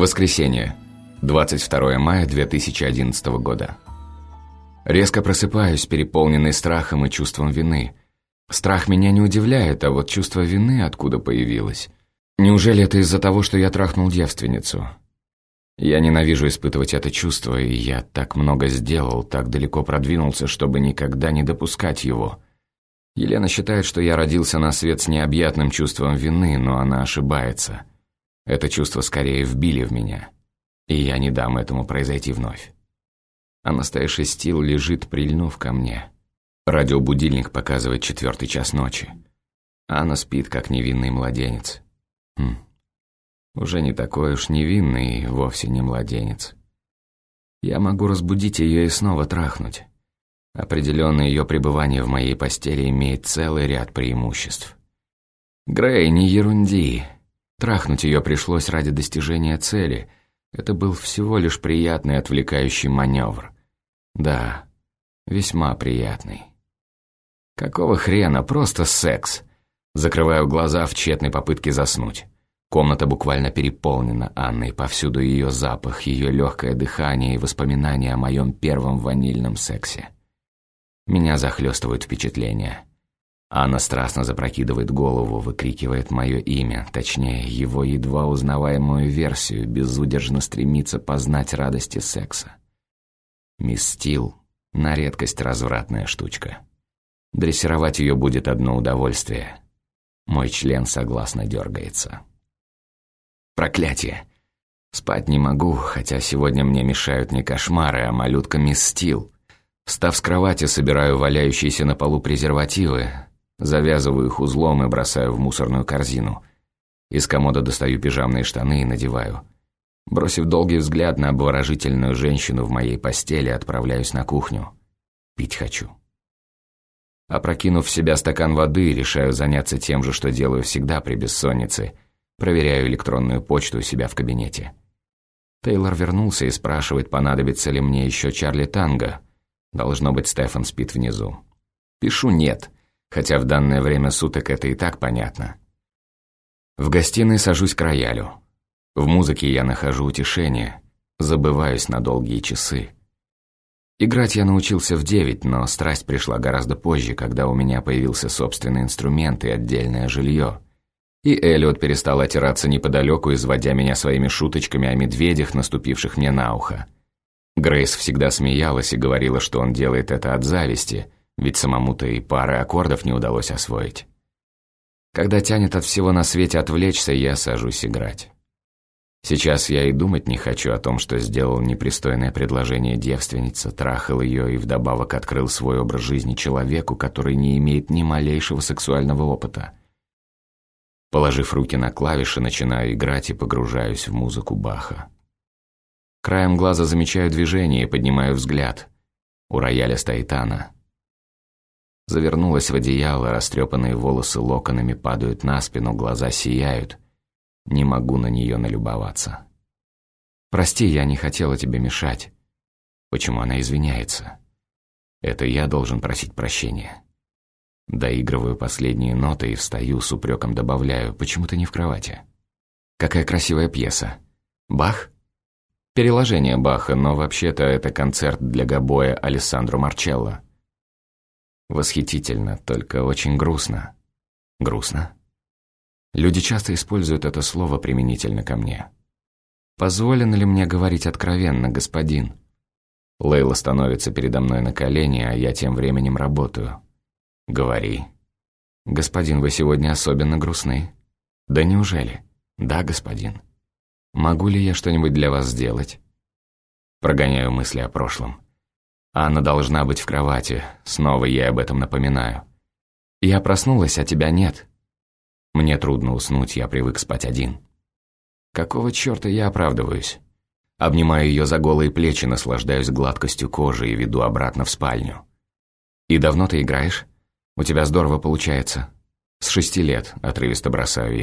Воскресенье, 22 мая 2011 года. Резко просыпаюсь, переполненный страхом и чувством вины. Страх меня не удивляет, а вот чувство вины откуда появилось? Неужели это из-за того, что я трахнул девственницу? Я ненавижу испытывать это чувство, и я так много сделал, так далеко продвинулся, чтобы никогда не допускать его. Елена считает, что я родился на свет с необъятным чувством вины, но она ошибается. Это чувство скорее вбили в меня, и я не дам этому произойти вновь. Анастейша Стил лежит, прильнув ко мне. Радиобудильник показывает 4 час ночи. Анна спит, как невинный младенец. Уже не такой уж невинный и вовсе не младенец. Я могу разбудить ее и снова трахнуть. Определенно, ее пребывание в моей постели имеет целый ряд преимуществ. Грей, не ерунди. Трахнуть ее пришлось ради достижения цели. Это был всего лишь приятный отвлекающий маневр. Да, весьма приятный. Какого хрена, просто секс. Закрываю глаза в тщетной попытке заснуть. Комната буквально переполнена Анной, повсюду ее запах, ее легкое дыхание и воспоминания о моем первом ванильном сексе. Меня захлестывают впечатления. Анна страстно запрокидывает голову, выкрикивает мое имя, точнее, его едва узнаваемую версию, безудержно стремится познать радости секса. Мисс Стил — на редкость развратная штучка. Дрессировать ее будет одно удовольствие. Мой член согласно дергается. Проклятие! Спать не могу, хотя сегодня мне мешают не кошмары, а малютка мисс Стил. Встав с кровати, собираю валяющиеся на полу презервативы, завязываю их узлом и бросаю в мусорную корзину. Из комода достаю пижамные штаны и надеваю. Бросив долгий взгляд на обворожительную женщину в моей постели, отправляюсь на кухню. Пить хочу. Опрокинув в себя стакан воды, решаю заняться тем же, что делаю всегда при бессоннице. Проверяю электронную почту у себя в кабинете. Тейлор вернулся и спрашивает, понадобится ли мне еще Чарли Танго. Должно быть, Стефан спит внизу. Пишу «нет», хотя в данное время суток это и так понятно. В гостиной сажусь к роялю. В музыке я нахожу утешение, забываюсь на долгие часы. Играть я научился в 9, но страсть пришла гораздо позже, когда у меня появился собственный инструмент и отдельное жилье. И Эллиот перестал отираться неподалеку, изводя меня своими шуточками о медведях, наступивших мне на ухо. Грейс всегда смеялась и говорила, что он делает это от зависти, ведь самому-то и пары аккордов не удалось освоить. Когда тянет от всего на свете отвлечься, я сажусь играть. Сейчас я и думать не хочу о том, что сделал непристойное предложение девственнице, трахал ее и вдобавок открыл свой образ жизни человеку, который не имеет ни малейшего сексуального опыта. Положив руки на клавиши, начинаю играть и погружаюсь в музыку Баха. Краем глаза замечаю движение и поднимаю взгляд. У рояля стоит Анна. Завернулась в одеяло, растрепанные волосы локонами падают на спину, глаза сияют. Не могу на нее налюбоваться. «Прости, я не хотела тебе мешать». Почему она извиняется? Это я должен просить прощения. Доигрываю последние ноты и встаю, с упреком добавляю: «Почему ты не в кровати?» «Какая красивая пьеса. Бах?» Переложение Баха, но вообще-то это концерт для гобоя Алессандро Марчелло. Восхитительно, только очень грустно. Грустно? Люди часто используют это слово применительно ко мне. Позволено ли мне говорить откровенно, господин? Лейла становится передо мной на колени, а я тем временем работаю. Говори. Господин, вы сегодня особенно грустны. Да неужели? Да, господин. Могу ли я что-нибудь для вас сделать? Прогоняю мысли о прошлом. Анна должна быть в кровати, снова я об этом напоминаю. Я проснулась, а тебя нет. Мне трудно уснуть, я привык спать один. Какого черта я оправдываюсь? Обнимаю ее за голые плечи, наслаждаюсь гладкостью кожи и веду обратно в спальню. И давно ты играешь? У тебя здорово получается. С 6 лет, отрывисто бросаю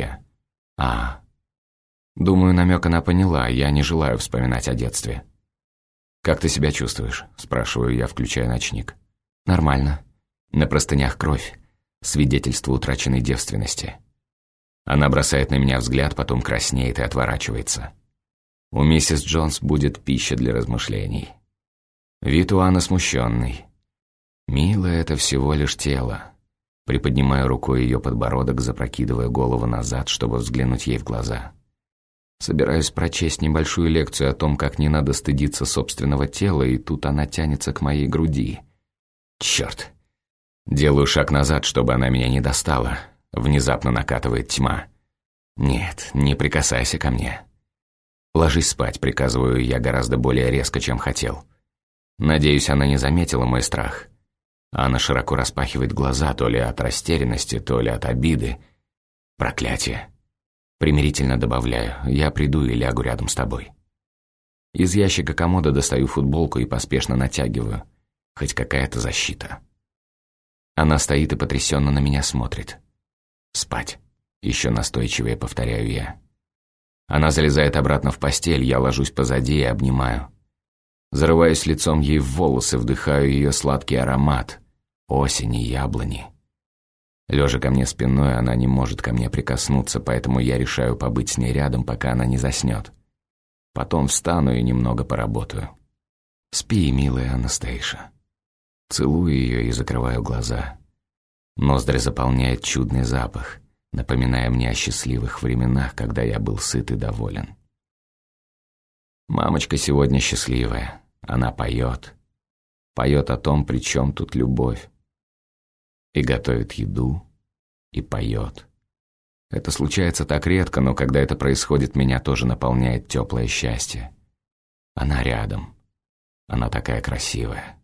я. Думаю, намек она поняла, я не желаю вспоминать о детстве. «Как ты себя чувствуешь?» – спрашиваю я, включая ночник. «Нормально. На простынях кровь. Свидетельство утраченной девственности». Она бросает на меня взгляд, потом краснеет и отворачивается. У миссис Джонс будет пища для размышлений. Вид у Анны смущенный. Милая, это всего лишь тело. Приподнимаю рукой ее подбородок, запрокидывая голову назад, чтобы взглянуть ей в глаза. Собираюсь прочесть небольшую лекцию о том, как не надо стыдиться собственного тела, и тут она тянется к моей груди. Черт! Делаю шаг назад, чтобы она меня не достала. Внезапно накатывает тьма. Нет, не прикасайся ко мне. Ложись спать, приказываю я гораздо более резко, чем хотел. Надеюсь, она не заметила мой страх. Анна широко распахивает глаза, то ли от растерянности, то ли от обиды. Проклятие. Примирительно добавляю, я приду и лягу рядом с тобой. Из ящика комода достаю футболку и поспешно натягиваю. Хоть какая-то защита. Она стоит и потрясенно на меня смотрит. Спать. Еще настойчивее повторяю я. Она залезает обратно в постель, я ложусь позади и обнимаю. Зарываюсь лицом ей в волосы, вдыхаю ее сладкий аромат. Осени, яблони. Лежа ко мне спиной, она не может ко мне прикоснуться, поэтому я решаю побыть с ней рядом, пока она не заснет. Потом встану и немного поработаю. Спи, милая Анастейша. Целую ее и закрываю глаза. Ноздри заполняет чудный запах, напоминая мне о счастливых временах, когда я был сыт и доволен. Мамочка сегодня счастливая. Она поет. Поет о том, при чем тут любовь. И готовит еду, и поет. Это случается так редко, но когда это происходит, меня тоже наполняет теплое счастье. Она рядом. Она такая красивая.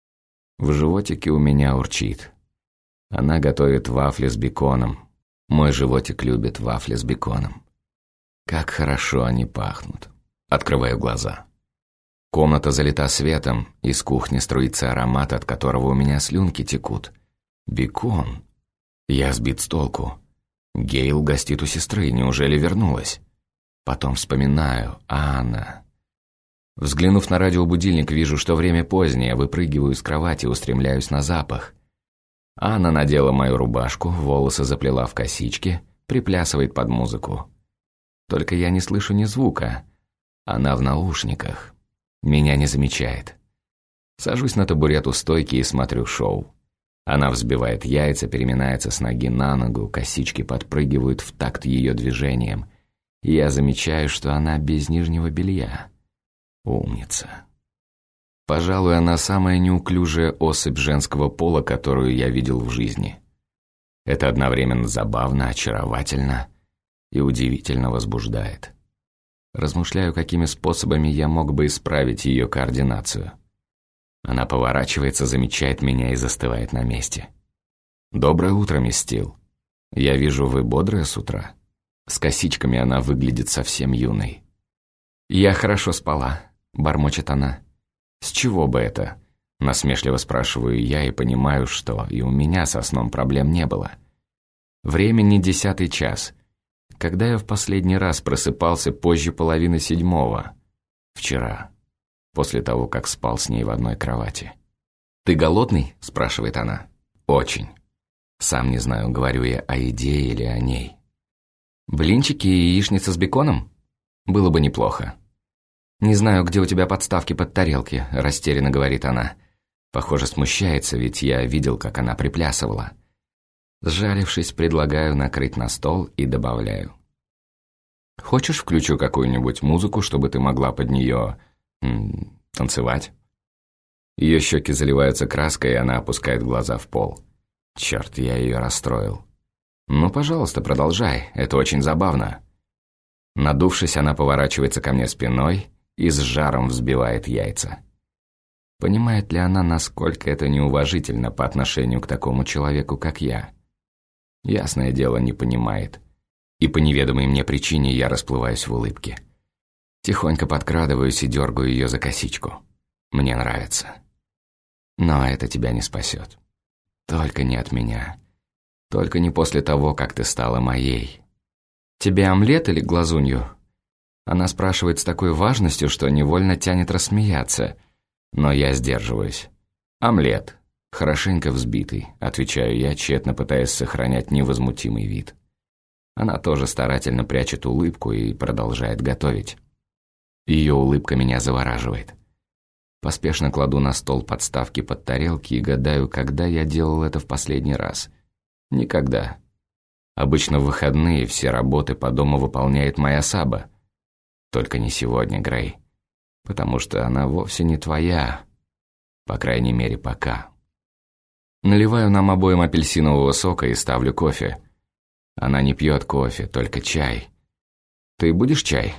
В животике у меня урчит. Она готовит вафли с беконом. Мой животик любит вафли с беконом. Как хорошо они пахнут. Открываю глаза. Комната залита светом, из кухни струится аромат, от которого у меня слюнки текут. Бекон. Я сбит с толку. Гейл гостит у сестры, неужели вернулась? Потом вспоминаю, Анна. Взглянув на радиобудильник, вижу, что время позднее, выпрыгиваю из кровати, устремляюсь на запах. Анна надела мою рубашку, волосы заплела в косички, приплясывает под музыку. Только я не слышу ни звука. Она в наушниках. Меня не замечает. Сажусь на табурет у стойки и смотрю шоу. Она взбивает яйца, переминается с ноги на ногу, косички подпрыгивают в такт ее движением. И я замечаю, что она без нижнего белья. Умница. Пожалуй, она самая неуклюжая особь женского пола, которую я видел в жизни. Это одновременно забавно, очаровательно и удивительно возбуждает. Размышляю, какими способами я мог бы исправить ее координацию. Она поворачивается, замечает меня и застывает на месте. «Доброе утро, мисс Стил. Я вижу, вы бодрая с утра». С косичками она выглядит совсем юной. «Я хорошо спала», — бормочет она. «С чего бы это?» — насмешливо спрашиваю я и понимаю, что и у меня со сном проблем не было. Времени 10 час. Когда я в последний раз просыпался позже 6:30? Вчера. После того, как спал с ней в одной кровати. «Ты голодный?» – спрашивает она. «Очень». Сам не знаю, говорю я о еде или о ней. «Блинчики и яичница с беконом? Было бы неплохо». «Не знаю, где у тебя подставки под тарелки», – растерянно говорит она. Похоже, смущается, ведь я видел, как она приплясывала. Сжалившись, предлагаю накрыть на стол и добавляю. «Хочешь, включу какую-нибудь музыку, чтобы ты могла под нее... танцевать?» Ее щеки заливаются краской, и она опускает глаза в пол. Черт, я ее расстроил. «Ну, пожалуйста, продолжай, это очень забавно». Надувшись, она поворачивается ко мне спиной и с жаром взбивает яйца. Понимает ли она, насколько это неуважительно по отношению к такому человеку, как я? Ясное дело, не понимает. И по неведомой мне причине я расплываюсь в улыбке. Тихонько подкрадываюсь и дергаю ее за косичку. Мне нравится. Но это тебя не спасет. Только не от меня. Только не после того, как ты стала моей. «Тебе омлет или глазунью?» Она спрашивает с такой важностью, что невольно тянет рассмеяться. Но я сдерживаюсь. «Омлет. Хорошенько взбитый», — отвечаю я, тщетно пытаясь сохранять невозмутимый вид. Она тоже старательно прячет улыбку и продолжает готовить. Ее улыбка меня завораживает. Поспешно кладу на стол подставки под тарелки и гадаю, когда я делал это в последний раз. Никогда. Обычно в выходные все работы по дому выполняет моя Саба. Только не сегодня, Грей. Потому что она вовсе не твоя. По крайней мере, пока. Наливаю нам обоим апельсинового сока и ставлю кофе. Она не пьет кофе, только чай. Ты будешь чай?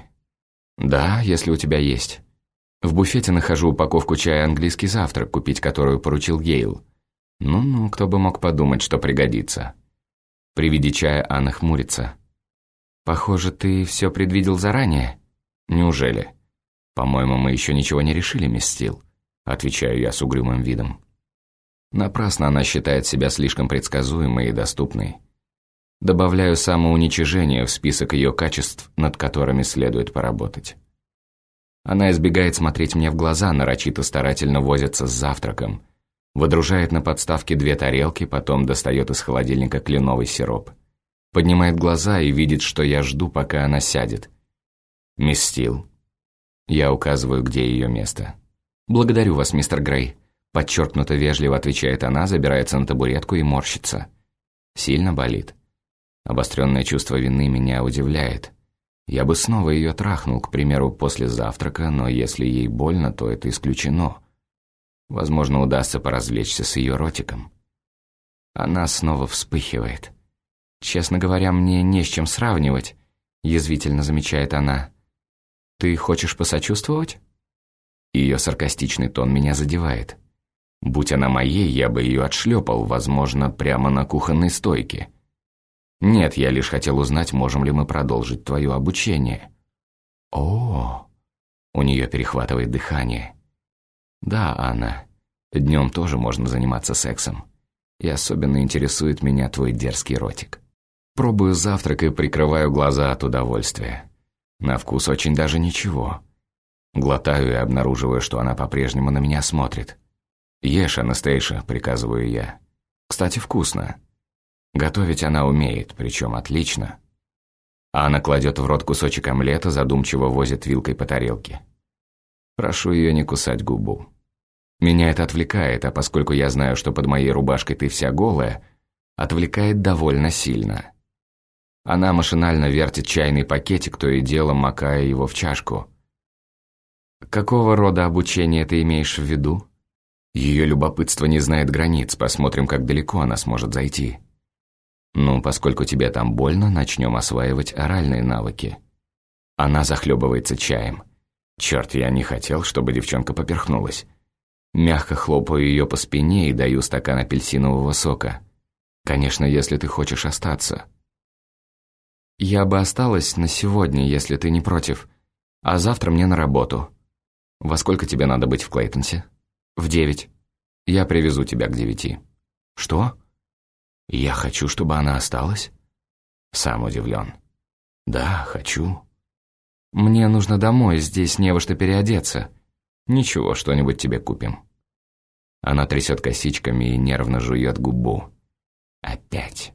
Да, если у тебя есть. В буфете нахожу упаковку чая «Английский завтрак», купить которую поручил Гейл. Ну-ну, кто бы мог подумать, что пригодится. При виде чая Анна хмурится. Похоже, ты все предвидел заранее. Неужели? По-моему, мы еще ничего не решили, мисс Стил. Отвечаю я с угрюмым видом. Напрасно она считает себя слишком предсказуемой и доступной. Добавляю самоуничижение в список ее качеств, над которыми следует поработать. Она избегает смотреть мне в глаза, нарочито старательно возится с завтраком. Выдружает на подставке 2 тарелки, потом достает из холодильника кленовый сироп. Поднимает глаза и видит, что я жду, пока она сядет. «Мисс Стил». Я указываю, где ее место. «Благодарю вас, мистер Грей», – подчеркнуто вежливо отвечает она, забирается на табуретку и морщится. Сильно болит. Обостренное чувство вины меня удивляет. Я бы снова ее трахнул, к примеру, после завтрака, но если ей больно, то это исключено. Возможно, удастся поразвлечься с ее ротиком. Она снова вспыхивает. «Честно говоря, мне не с чем сравнивать», – язвительно замечает она. «Ты хочешь посочувствовать?» Ее саркастичный тон меня задевает. Будь она моей, я бы ее отшлепал, возможно, прямо на кухонной стойке. «Нет, я лишь хотел узнать, можем ли мы продолжить твое обучение». «О!» У нее перехватывает дыхание. «Да, Анна, днем тоже можно заниматься сексом. И особенно интересует меня твой дерзкий ротик». Пробую завтрак и прикрываю глаза от удовольствия. На вкус очень даже ничего. Глотаю и обнаруживаю, что она по-прежнему на меня смотрит. «Ешь, Анастейша», — приказываю я. «Кстати, вкусно». Готовить она умеет, причем отлично. Анна кладет в рот кусочек омлета, задумчиво возит вилкой по тарелке. Прошу ее не кусать губу. Меня это отвлекает, а поскольку я знаю, что под моей рубашкой ты вся голая, отвлекает довольно сильно. Она машинально вертит чайный пакетик, то и дело макая его в чашку. «Какого рода обучение ты имеешь в виду?» Ее любопытство не знает границ, посмотрим, как далеко она сможет зайти. «Ну, поскольку тебе там больно, начнем осваивать оральные навыки». Она захлебывается чаем. Черт, я не хотел, чтобы девчонка поперхнулась. Мягко хлопаю ее по спине и даю стакан апельсинового сока. Конечно, если ты хочешь остаться. Я бы осталась на сегодня, если ты не против. А завтра мне на работу. Во сколько тебе надо быть в Клейтонсе? В 9. Я привезу тебя к 9. Что? Я хочу, чтобы она осталась? Сам удивлен. Да, хочу. Мне нужно домой, здесь не во что переодеться. Ничего, что-нибудь тебе купим. Она трясет косичками и нервно жует губу. Опять.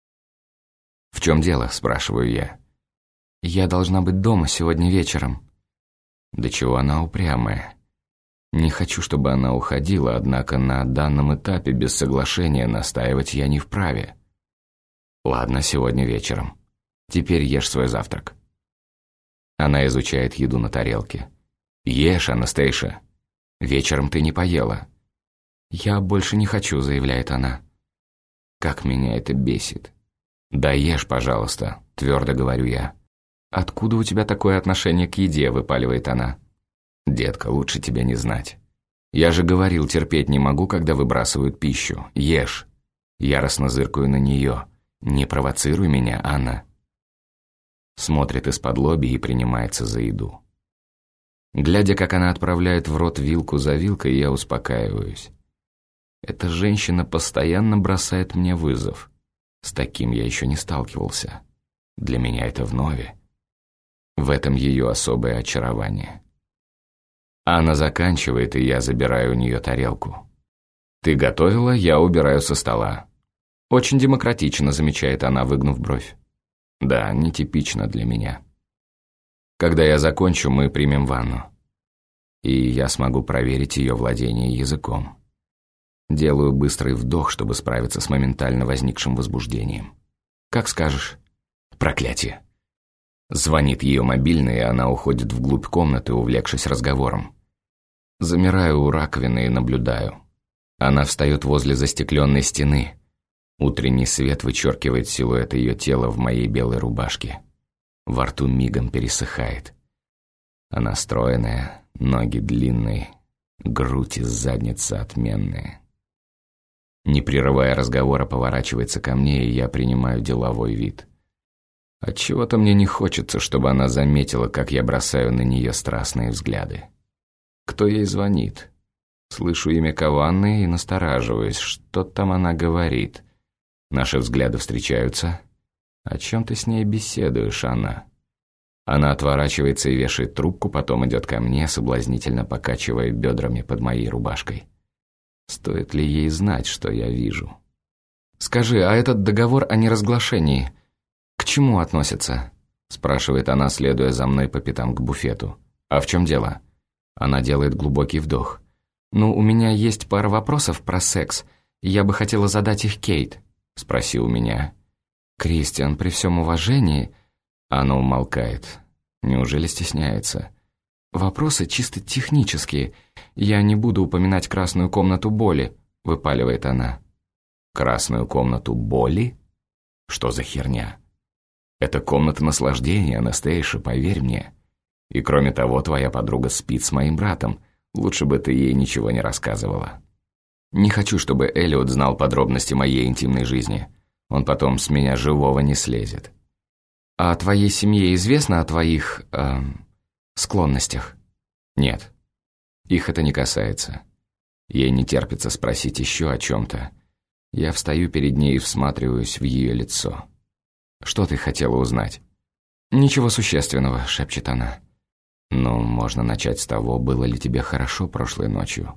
«В чем дело?» – спрашиваю я. «Я должна быть дома сегодня вечером». Да чего она упрямая. Не хочу, чтобы она уходила, однако на данном этапе без соглашения настаивать я не вправе. Ладно, сегодня вечером. Теперь ешь свой завтрак. Она изучает еду на тарелке. Ешь, Анастейша. Вечером ты не поела. Я больше не хочу, заявляет она. Как меня это бесит. Да ешь, пожалуйста, твердо говорю я. Откуда у тебя такое отношение к еде, выпаливает она. Детка, лучше тебе не знать. Я же говорил, терпеть не могу, когда выбрасывают пищу. Ешь. Яростно зыркаю на нее. Не провоцируй меня, Анна. Смотрит из-под лобья и принимается за еду. Глядя, как она отправляет в рот вилку за вилкой, я успокаиваюсь. Эта женщина постоянно бросает мне вызов. С таким я еще не сталкивался. Для меня это вновь. В этом ее особое очарование. Она заканчивает, и я забираю у нее тарелку. «Ты готовила, я убираю со стола». «Очень демократично», — замечает она, выгнув бровь. «Да, нетипично для меня». Когда я закончу, мы примем ванну. И я смогу проверить ее владение языком. Делаю быстрый вдох, чтобы справиться с моментально возникшим возбуждением. Как скажешь. Проклятие. Звонит ее мобильный, и она уходит вглубь комнаты, увлекшись разговором. Замираю у раковины и наблюдаю. Она встает возле застекленной стены. Утренний свет вычеркивает силуэт ее тела в моей белой рубашке. Во рту мигом пересыхает. Она стройная, ноги длинные, грудь и задница отменные. Не прерывая разговора, поворачивается ко мне, и я принимаю деловой вид. Отчего-то мне не хочется, чтобы она заметила, как я бросаю на нее страстные взгляды. Кто ей звонит? Слышу имя Каванны и настораживаюсь. Что там она говорит? Наши взгляды встречаются. О чем ты с ней беседуешь, Анна? Она отворачивается и вешает трубку, потом идет ко мне, соблазнительно покачивая бедрами под моей рубашкой. Стоит ли ей знать, что я вижу? «Скажи, а этот договор о неразглашении к чему относится?» Спрашивает она, следуя за мной по пятам к буфету. «А в чем дело?» Она делает глубокий вдох. «Ну, у меня есть пара вопросов про секс. Я бы хотела задать их Кейт». «Спроси у меня». «Кристиан, при всем уважении...» Она умолкает. Неужели стесняется? «Вопросы чисто технические. Я не буду упоминать красную комнату боли», — выпаливает она. «Красную комнату боли? Что за херня? Это комната наслаждения, Анастейша, поверь мне. И кроме того, твоя подруга спит с моим братом. Лучше бы ты ей ничего не рассказывала. Не хочу, чтобы Эллиот знал подробности моей интимной жизни. Он потом с меня живого не слезет». «А твоей семье известно о твоих... склонностях?» «Нет. Их это не касается. Ей не терпится спросить еще о чем-то. Я встаю перед ней и всматриваюсь в ее лицо. Что ты хотела узнать?» «Ничего существенного», — шепчет она. «Ну, можно начать с того, было ли тебе хорошо прошлой ночью?»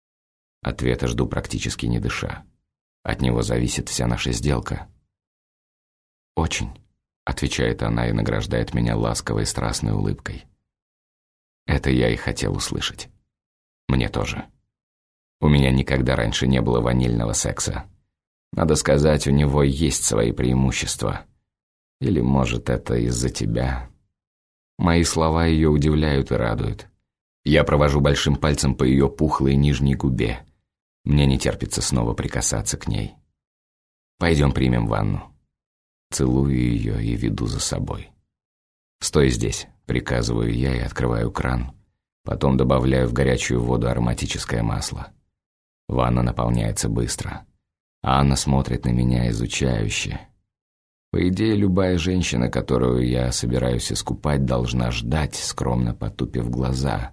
Ответа жду практически не дыша. От него зависит вся наша сделка. «Очень», — отвечает она и награждает меня ласковой страстной улыбкой. Это я и хотел услышать. Мне тоже. У меня никогда раньше не было ванильного секса. Надо сказать, у него есть свои преимущества. Или, может, это из-за тебя? Мои слова ее удивляют и радуют. Я провожу большим пальцем по ее пухлой нижней губе. Мне не терпится снова прикасаться к ней. «Пойдем примем ванну». Целую ее и веду за собой. «Стой здесь», — приказываю я и открываю кран. Потом добавляю в горячую воду ароматическое масло. Ванна наполняется быстро. Анна смотрит на меня изучающе. По идее, любая женщина, которую я собираюсь искупать, должна ждать, скромно потупив глаза.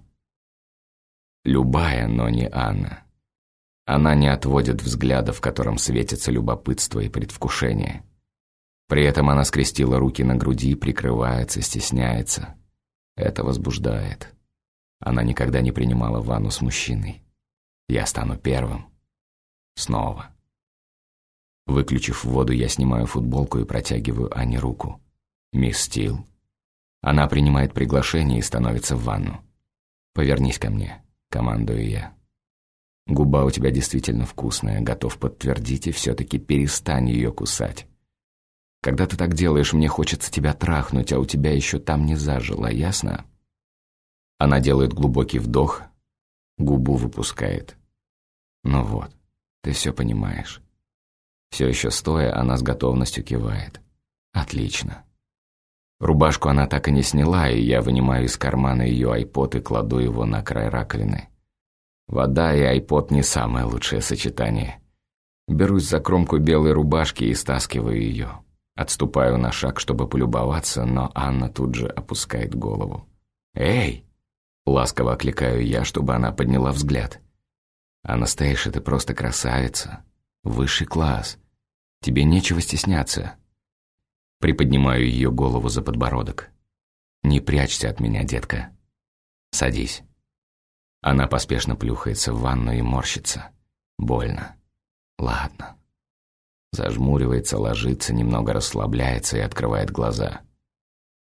Любая, но не Анна. Она не отводит взгляда, в котором светится любопытство и предвкушение. При этом она скрестила руки на груди, прикрывается, стесняется. Это возбуждает. Она никогда не принимала ванну с мужчиной. Я стану первым. Снова. Выключив воду, я снимаю футболку и протягиваю Ане руку. «Мисс Стил». Она принимает приглашение и становится в ванну. «Повернись ко мне», — командую я. «Губа у тебя действительно вкусная, готов подтвердить, и все-таки перестань ее кусать. Когда ты так делаешь, мне хочется тебя трахнуть, а у тебя еще там не зажило, ясно?» Она делает глубокий вдох, губу выпускает. «Ну вот, ты все понимаешь». Все еще стоя, она с готовностью кивает. «Отлично». Рубашку она так и не сняла, и я вынимаю из кармана ее айпод и кладу его на край раковины. Вода и айпод не самое лучшее сочетание. Берусь за кромку белой рубашки и стаскиваю ее. Отступаю на шаг, чтобы полюбоваться, но Анна тут же опускает голову. «Эй!» — ласково окликаю я, чтобы она подняла взгляд. «Анастейша, ты просто красавица. Высший класс. Тебе нечего стесняться». Приподнимаю ее голову за подбородок. «Не прячься от меня, детка. Садись». Она поспешно плюхается в ванну и морщится. Больно. Ладно. Зажмуривается, ложится, немного расслабляется и открывает глаза.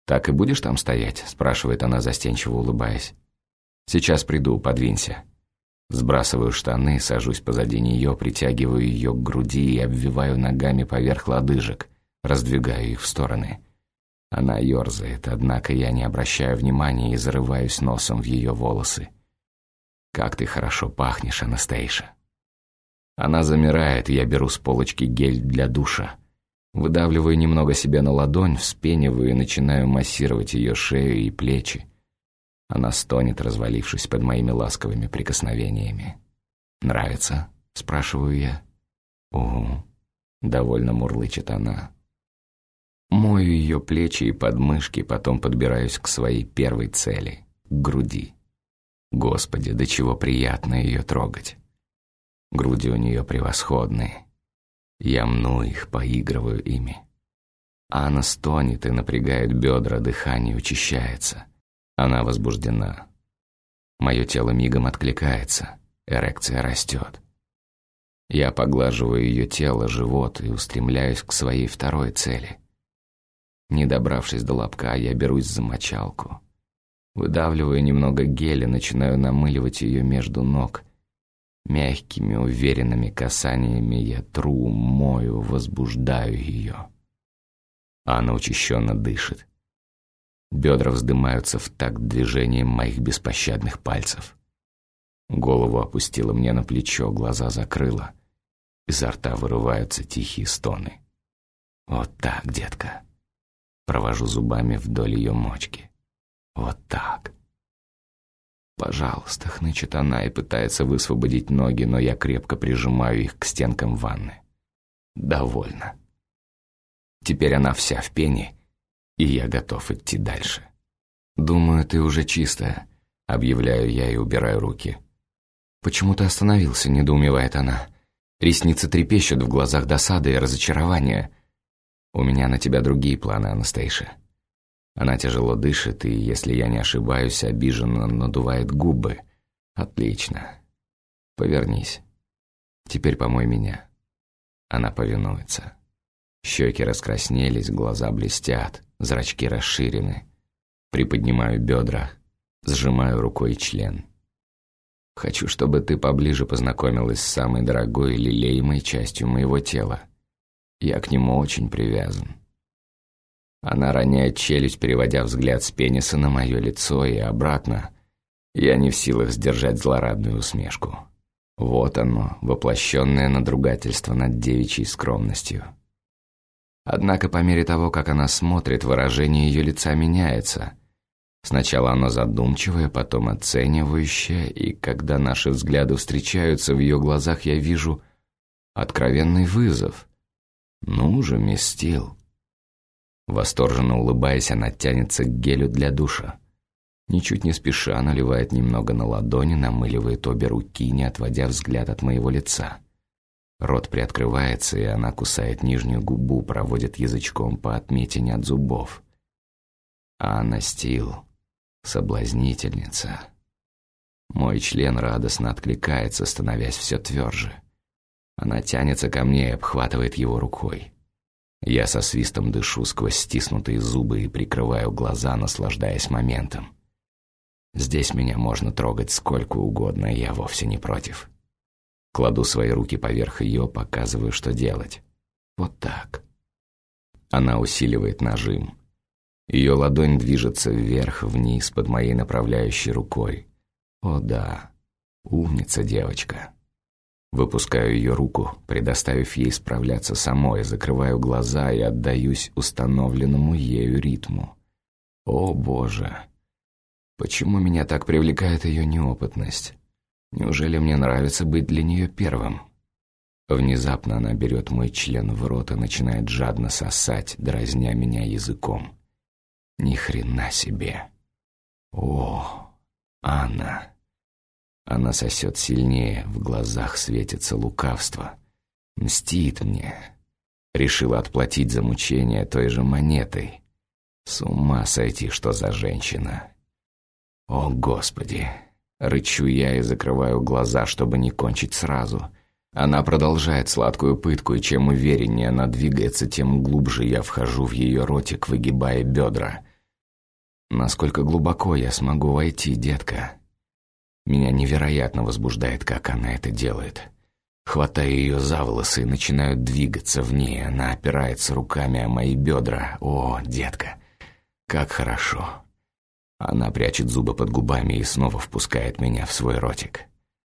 «Так и будешь там стоять?» – спрашивает она, застенчиво улыбаясь. «Сейчас приду, подвинься». Сбрасываю штаны, сажусь позади нее, притягиваю ее к груди и обвиваю ногами поверх лодыжек, раздвигаю их в стороны. Она ерзает, однако я не обращаю внимания и зарываюсь носом в ее волосы. «Как ты хорошо пахнешь, Анастейша». Она замирает, я беру с полочки гель для душа. Выдавливаю немного себе на ладонь, вспениваю и начинаю массировать ее шею и плечи. Она стонет, развалившись под моими ласковыми прикосновениями. «Нравится?» – спрашиваю я. «Угу», – довольно мурлычет она. Мою ее плечи и подмышки, потом подбираюсь к своей первой цели – к груди. Господи, до чего приятно ее трогать. Груди у нее превосходные. Я мну их, поигрываю ими. Анна стонет и напрягает бедра, дыхание учащается. Она возбуждена. Мое тело мигом откликается, эрекция растет. Я поглаживаю ее тело, живот и устремляюсь к своей второй цели. Не добравшись до лобка, я берусь за мочалку. Выдавливаю немного геля, начинаю намыливать ее между ног. Мягкими, уверенными касаниями я тру, мою, возбуждаю ее. Она учащенно дышит. Бедра вздымаются в такт движением моих беспощадных пальцев. Голову опустила мне на плечо, глаза закрыла. Изо рта вырываются тихие стоны. «Вот так, детка». Провожу зубами вдоль ее мочки. «Вот так». «Пожалуйста», — хнычет она и пытается высвободить ноги, но я крепко прижимаю их к стенкам ванны. «Довольно». Теперь она вся в пене, и я готов идти дальше. «Думаю, ты уже чистая», — объявляю я и убираю руки. «Почему ты остановился?» — недоумевает она. Ресницы трепещут, в глазах досады и разочарования. «У меня на тебя другие планы, Анастейша». Она тяжело дышит и, если я не ошибаюсь, обиженно надувает губы. «Отлично. Повернись. Теперь помой меня». Она повинуется. Щеки раскраснелись, глаза блестят, зрачки расширены. Приподнимаю бедра, сжимаю рукой член. «Хочу, чтобы ты поближе познакомилась с самой дорогой и лелеемой частью моего тела. Я к нему очень привязан». Она роняет челюсть, переводя взгляд с пениса на мое лицо и обратно. Я не в силах сдержать злорадную усмешку. Вот оно, воплощенное надругательство над девичьей скромностью. Однако по мере того, как она смотрит, выражение ее лица меняется. Сначала оно задумчивое, потом оценивающее, и когда наши взгляды встречаются, в ее глазах я вижу откровенный вызов. «Ну же, мисс Стил». Восторженно улыбаясь, она тянется к гелю для душа. Ничуть не спеша наливает немного на ладони, намыливает обе руки, не отводя взгляд от моего лица. Рот приоткрывается, и она кусает нижнюю губу, проводит язычком по отметине от зубов. Анна Стил, соблазнительница. Мой член радостно откликается, становясь все тверже. Она тянется ко мне и обхватывает его рукой. Я со свистом дышу сквозь стиснутые зубы и прикрываю глаза, наслаждаясь моментом. Здесь меня можно трогать сколько угодно, и я вовсе не против. Кладу свои руки поверх ее, показываю, что делать. Вот так. Она усиливает нажим. Ее ладонь движется вверх-вниз под моей направляющей рукой. О да, умница девочка. Выпускаю ее руку, предоставив ей справляться самой, закрываю глаза и отдаюсь установленному ею ритму. О боже, почему меня так привлекает ее неопытность? Неужели мне нравится быть для нее первым? Внезапно она берет мой член в рот и начинает жадно сосать, дразня меня языком. Ни хрена себе. О, Анна. Она сосет сильнее, в глазах светится лукавство. Мстит мне. Решила отплатить за мучение той же монетой. С ума сойти, что за женщина. О, Господи. Рычу я и закрываю глаза, чтобы не кончить сразу. Она продолжает сладкую пытку, и чем увереннее она двигается, тем глубже я вхожу в ее ротик, выгибая бедра. Насколько глубоко я смогу войти, детка? Меня невероятно возбуждает, как она это делает. Хватаю ее за волосы и начинаю двигаться в ней. Она опирается руками о мои бедра. О, детка, как хорошо. Она прячет зубы под губами и снова впускает меня в свой ротик.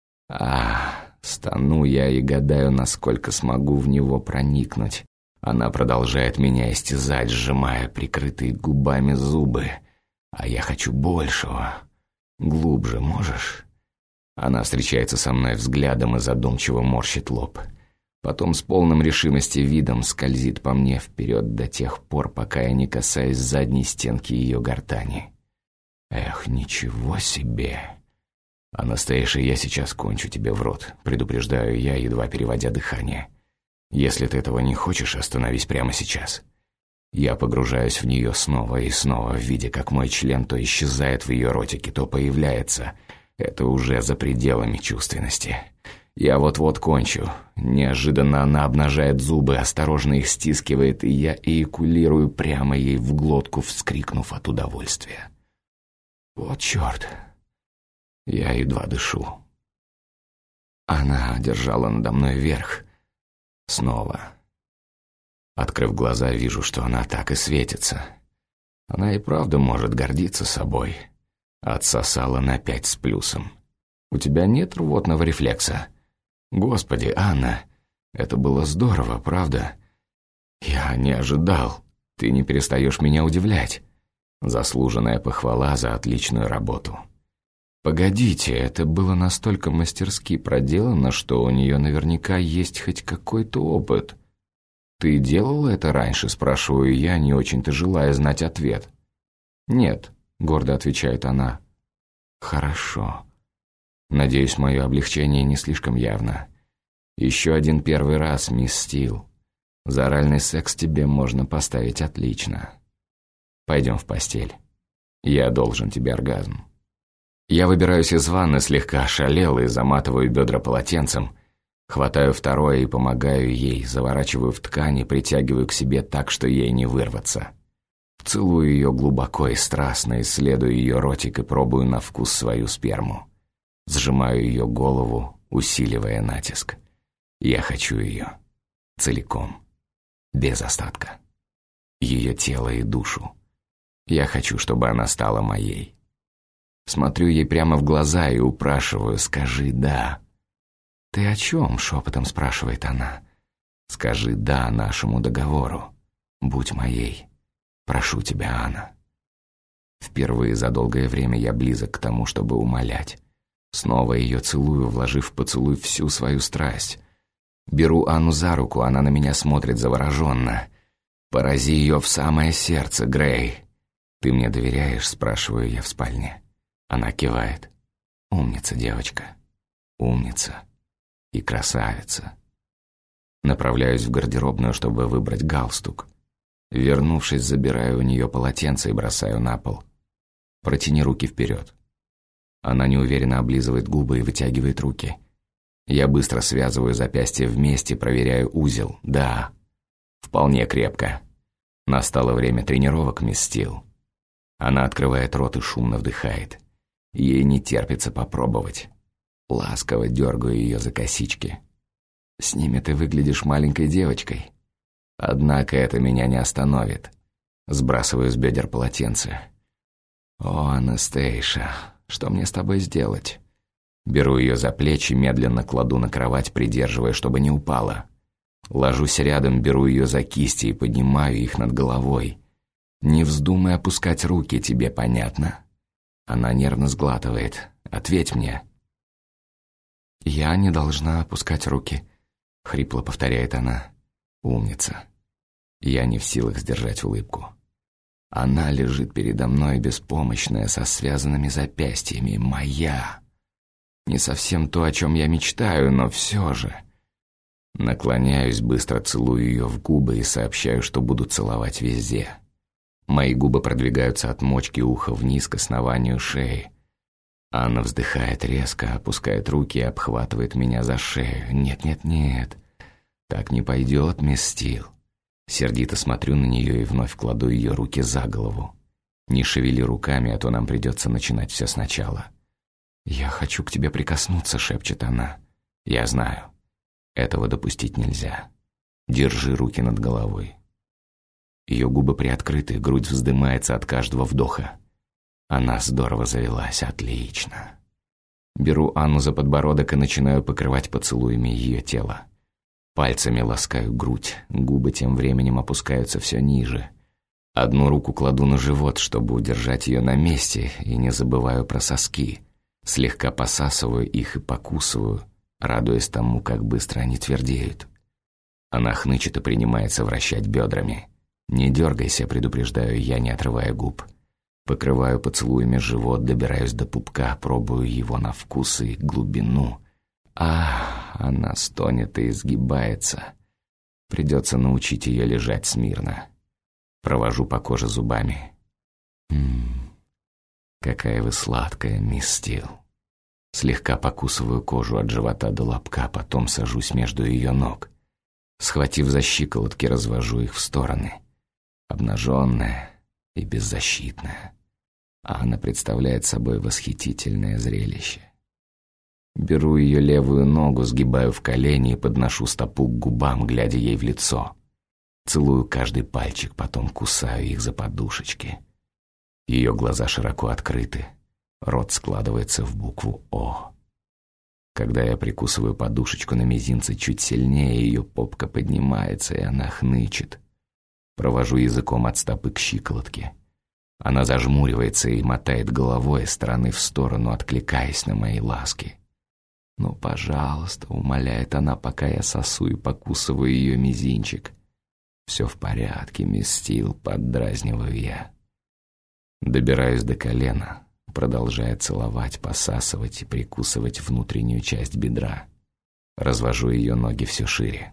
Стану я и гадаю, насколько смогу в него проникнуть. Она продолжает меня истязать, сжимая прикрытые губами зубы. А я хочу большего. Глубже можешь? Она встречается со мной взглядом и задумчиво морщит лоб. Потом с полным решимости видом скользит по мне вперед до тех пор, пока я не касаюсь задней стенки ее гортани. Эх, ничего себе! Анастейша, я сейчас кончу тебе в рот, предупреждаю я, едва переводя дыхание. Если ты этого не хочешь, остановись прямо сейчас. Я погружаюсь в нее снова и снова, видя, как мой член то исчезает в ее ротике, то появляется. Это уже за пределами чувственности. Я вот-вот кончу. Неожиданно она обнажает зубы, осторожно их стискивает, и я эякулирую прямо ей в глотку, вскрикнув от удовольствия. Вот черт. Я едва дышу. Она держала надо мной верх. Снова. Открыв глаза, вижу, что она так и светится. Она и правда может гордиться собой. Отсосала на 5 с плюсом. У тебя нет рвотного рефлекса? Господи, Анна, это было здорово, правда? Я не ожидал. Ты не перестаешь меня удивлять. Заслуженная похвала за отличную работу. Погодите, это было настолько мастерски проделано, что у нее наверняка есть хоть какой-то опыт. Ты делал это раньше, спрашиваю я, не очень-то желая знать ответ. Нет, гордо отвечает она. Хорошо. Надеюсь, мое облегчение не слишком явно. Еще один первый раз, мисс Стил. За оральный секс тебе можно поставить отлично. Пойдем в постель. Я должен тебе оргазм. Я выбираюсь из ванны, слегка ошалел, и заматываю бедра полотенцем. Хватаю второе и помогаю ей, заворачиваю в ткань и притягиваю к себе так, что ей не вырваться. Целую ее глубоко и страстно, исследую ее ротик и пробую на вкус свою сперму. Сжимаю ее голову, усиливая натиск. Я хочу ее. Целиком. Без остатка. Ее тело и душу. Я хочу, чтобы она стала моей. Смотрю ей прямо в глаза и упрашиваю: скажи «да». «Ты о чем?» — шепотом спрашивает она. «Скажи «да» нашему договору. Будь моей. Прошу тебя, Анна». Впервые за долгое время я близок к тому, чтобы умолять. Снова ее целую, вложив в поцелуй всю свою страсть. Беру Анну за руку, она на меня смотрит завороженно. «Порази ее в самое сердце, Грей». «Ты мне доверяешь?» — спрашиваю я в спальне. Она кивает. «Умница, девочка. Умница. И красавица». Направляюсь в гардеробную, чтобы выбрать галстук. Вернувшись, забираю у нее полотенце и бросаю на пол. «Протяни руки вперед». Она неуверенно облизывает губы и вытягивает руки. Я быстро связываю запястья вместе, проверяю узел. Да, вполне крепко. Настало время тренировок, мисс Стил. Она открывает рот и шумно вдыхает. Ей не терпится попробовать. Ласково дергаю ее за косички. «С ними ты выглядишь маленькой девочкой». Однако это меня не остановит. Сбрасываю с бедер полотенце. «О, Анастейша, что мне с тобой сделать?» Беру ее за плечи, медленно кладу на кровать, придерживая, чтобы не упала. Ложусь рядом, беру ее за кисти и поднимаю их над головой. «Не вздумай опускать руки, тебе понятно?» Она нервно сглатывает. «Ответь мне». «Я не должна опускать руки», — хрипло повторяет она. «Умница». Я не в силах сдержать улыбку. Она лежит передо мной, беспомощная, со связанными запястьями. Моя. Не совсем то, о чем я мечтаю, но все же. Наклоняюсь, быстро целую ее в губы и сообщаю, что буду целовать везде. Мои губы продвигаются от мочки уха вниз к основанию шеи. Анна вздыхает резко, опускает руки и обхватывает меня за шею. «Нет, так не пойдет, мисс Стил». Сердито смотрю на нее и вновь кладу ее руки за голову. Не шевели руками, а то нам придется начинать все сначала. «Я хочу к тебе прикоснуться», — шепчет она. «Я знаю. Этого допустить нельзя. Держи руки над головой». Ее губы приоткрыты, грудь вздымается от каждого вдоха. Она здорово завелась, отлично. Беру Анну за подбородок и начинаю покрывать поцелуями ее тело. Пальцами ласкаю грудь, губы тем временем опускаются все ниже. Одну руку кладу на живот, чтобы удержать ее на месте, и не забываю про соски. Слегка посасываю их и покусываю, радуясь тому, как быстро они твердеют. Она хнычет и принимается вращать бедрами. «Не дергайся», — предупреждаю я, не отрывая губ. Покрываю поцелуями живот, добираюсь до пупка, пробую его на вкус и глубину. Она стонет и изгибается. Придется научить ее лежать смирно. Провожу по коже зубами. Какая вы сладкая, мисс Стил. Слегка покусываю кожу от живота до лобка, потом сажусь между ее ног. Схватив за щиколотки, развожу их в стороны. Обнаженная и беззащитная. Она представляет собой восхитительное зрелище. Беру ее левую ногу, сгибаю в колени и подношу стопу к губам, глядя ей в лицо. Целую каждый пальчик, потом кусаю их за подушечки. Ее глаза широко открыты, рот складывается в букву «О». Когда я прикусываю подушечку на мизинце чуть сильнее, ее попка поднимается, и она хнычет. Провожу языком от стопы к щиколотке. Она зажмуривается и мотает головой из стороны в сторону, откликаясь на мои ласки. «Ну, пожалуйста», — умоляет она, пока я сосу и покусываю ее мизинчик. «Все в порядке, мисс Стил», — поддразниваю я. Добираюсь до колена, продолжая целовать, посасывать и прикусывать внутреннюю часть бедра. Развожу ее ноги все шире.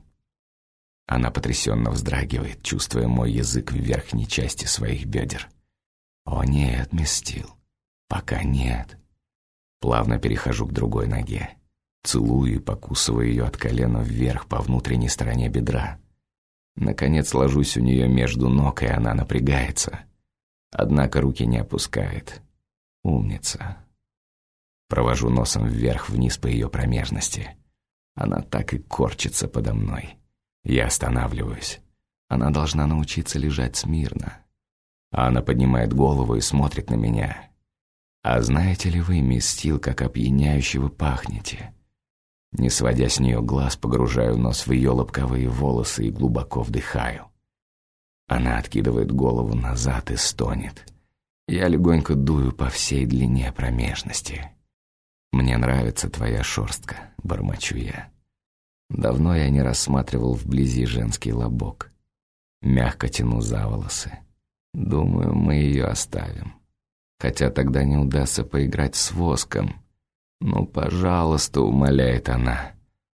Она потрясенно вздрагивает, чувствуя мой язык в верхней части своих бедер. «О нет, мисс Стил, пока нет». Плавно перехожу к другой ноге. Целую и покусываю ее от колена вверх по внутренней стороне бедра. Наконец ложусь у нее между ног, и она напрягается. Однако руки не опускает. Умница. Провожу носом вверх-вниз по ее промежности. Она так и корчится подо мной. Я останавливаюсь. Она должна научиться лежать смирно. А она поднимает голову и смотрит на меня. «А знаете ли вы, мисс Стил, как опьяняюще вы пахнете?» Не сводя с нее глаз, погружаю нос в ее лобковые волосы и глубоко вдыхаю. Она откидывает голову назад и стонет. Я легонько дую по всей длине промежности. «Мне нравится твоя шерстка», — бормочу я. Давно я не рассматривал вблизи женский лобок. Мягко тяну за волосы. Думаю, мы ее оставим. Хотя тогда не удастся поиграть с воском. «Ну, пожалуйста», — умоляет она.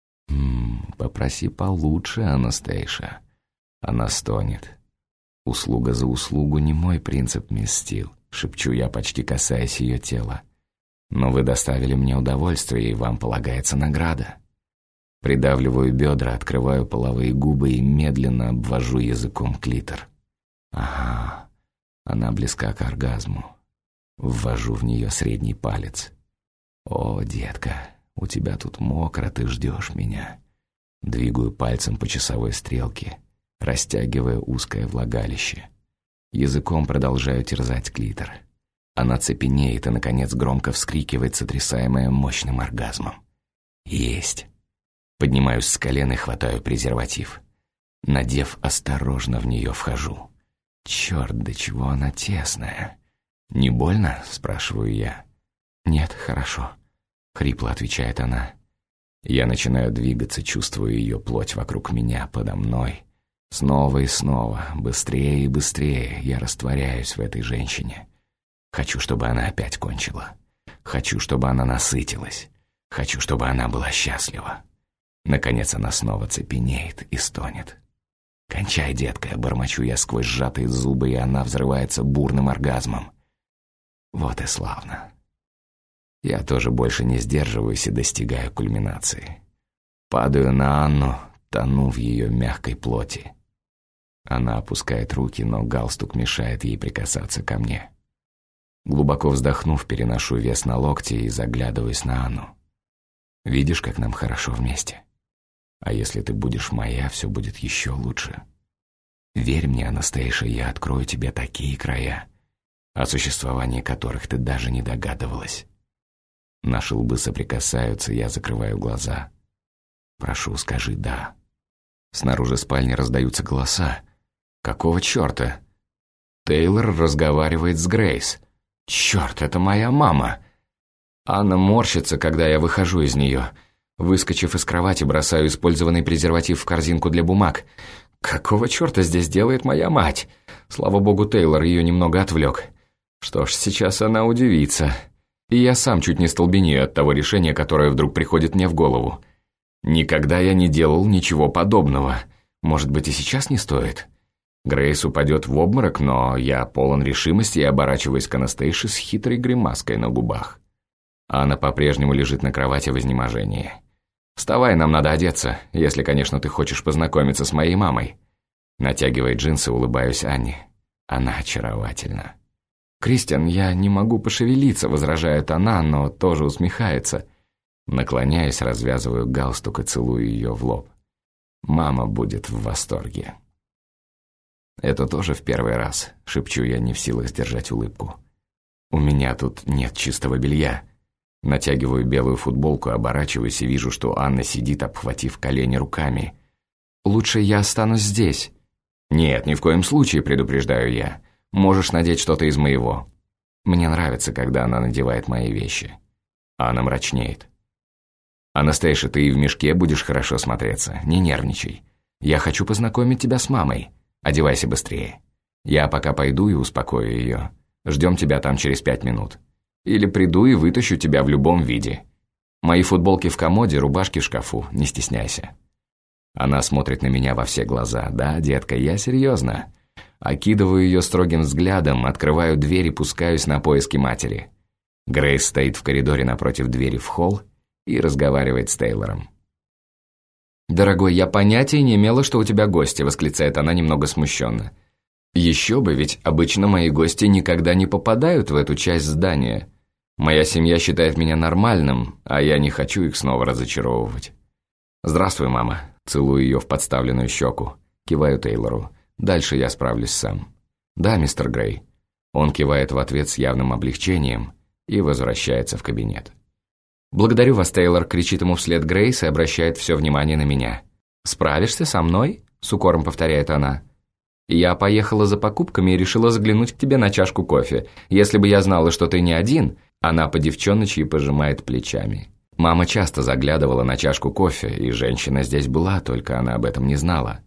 «Попроси получше, Анастейша». Она стонет. «Услуга за услугу не мой принцип, мисс Стил», — шепчу я, почти касаясь ее тела. «Но вы доставили мне удовольствие, и вам полагается награда». Придавливаю бедра, открываю половые губы и медленно обвожу языком клитор. Ага, она близка к оргазму. Ввожу в нее средний палец. «О, детка, у тебя тут мокро, ты ждешь меня». Двигаю пальцем по часовой стрелке, растягивая узкое влагалище. Языком продолжаю терзать клитор. Она цепенеет и, наконец, громко вскрикивает, сотрясаемая мощным оргазмом. «Есть!» Поднимаюсь с колен и хватаю презерватив. Надев, осторожно в нее вхожу. Черт, до чего она тесная. «Не больно?» — спрашиваю я. «Нет, хорошо», — хрипло отвечает она. Я начинаю двигаться, чувствую ее плоть вокруг меня, подо мной. Снова и снова, быстрее и быстрее я растворяюсь в этой женщине. Хочу, чтобы она опять кончила. Хочу, чтобы она насытилась. Хочу, чтобы она была счастлива. Наконец она снова цепенеет и стонет. «Кончай, детка», — бормочу я сквозь сжатые зубы, и она взрывается бурным оргазмом. Вот и славно. Я тоже больше не сдерживаюсь и достигаю кульминации. Падаю на Анну, тону в ее мягкой плоти. Она опускает руки, но галстук мешает ей прикасаться ко мне. Глубоко вздохнув, переношу вес на локти и заглядываюсь на Анну. Видишь, как нам хорошо вместе? А если ты будешь моя, все будет еще лучше. Верь мне, Анастейша, я открою тебе такие края, о существовании которых ты даже не догадывалась. Наши лбы соприкасаются, я закрываю глаза. Прошу, скажи «да». Снаружи спальни раздаются голоса. Какого черта? Тейлор разговаривает с Грейс. Черт, это моя мама. Анна морщится, когда я выхожу из нее. Выскочив из кровати, бросаю использованный презерватив в корзинку для бумаг. Какого черта здесь делает моя мать? Слава богу, Тейлор ее немного отвлек. Что ж, сейчас она удивится. И я сам чуть не столбенею от того решения, которое вдруг приходит мне в голову. Никогда я не делал ничего подобного. Может быть, и сейчас не стоит? Грейс упадет в обморок, но я полон решимости и оборачиваюсь к Анастейше с хитрой гримаской на губах. Анна по-прежнему лежит на кровати в изнеможении. «Вставай, нам надо одеться, если, конечно, ты хочешь познакомиться с моей мамой». Натягивая джинсы, улыбаюсь Анне. Она очаровательна. «Кристиан, я не могу пошевелиться», — возражает она, но тоже усмехается. Наклоняясь, развязываю галстук и целую ее в лоб. Мама будет в восторге. «Это тоже в первый раз», — шепчу я, не в силах сдержать улыбку. «У меня тут нет чистого белья». Натягиваю белую футболку, оборачиваюсь и вижу, что Анна сидит, обхватив колени руками. «Лучше я останусь здесь». «Нет, ни в коем случае», — предупреждаю я. «Можешь надеть что-то из моего». Мне нравится, когда она надевает мои вещи. Анна мрачнеет. «Анастейша, ты и в мешке будешь хорошо смотреться, не нервничай. Я хочу познакомить тебя с мамой. Одевайся быстрее. Я пока пойду и успокою ее. Ждем тебя там через 5 минут. Или приду и вытащу тебя в любом виде. Мои футболки в комоде, рубашки в шкафу, не стесняйся». Она смотрит на меня во все глаза. «Да, детка, я серьезно». Окидываю ее строгим взглядом, открываю дверь и пускаюсь на поиски матери. Грейс стоит в коридоре напротив двери в холл и разговаривает с Тейлором. «Дорогой, я понятия не имела, что у тебя гости», — восклицает она немного смущенно. «Еще бы, ведь обычно мои гости никогда не попадают в эту часть здания. Моя семья считает меня нормальным, а я не хочу их снова разочаровывать». «Здравствуй, мама», — целую ее в подставленную щеку. Киваю Тейлору. «Дальше я справлюсь сам». «Да, мистер Грей». Он кивает в ответ с явным облегчением и возвращается в кабинет. «Благодарю вас, Тейлор», — кричит ему вслед Грейс и обращает все внимание на меня. «Справишься со мной?» — с укором повторяет она. «Я поехала за покупками и решила заглянуть к тебе на чашку кофе. Если бы я знала, что ты не один...» Она по-девчоночьи пожимает плечами. Мама часто заглядывала на чашку кофе, и женщина здесь была, только она об этом не знала.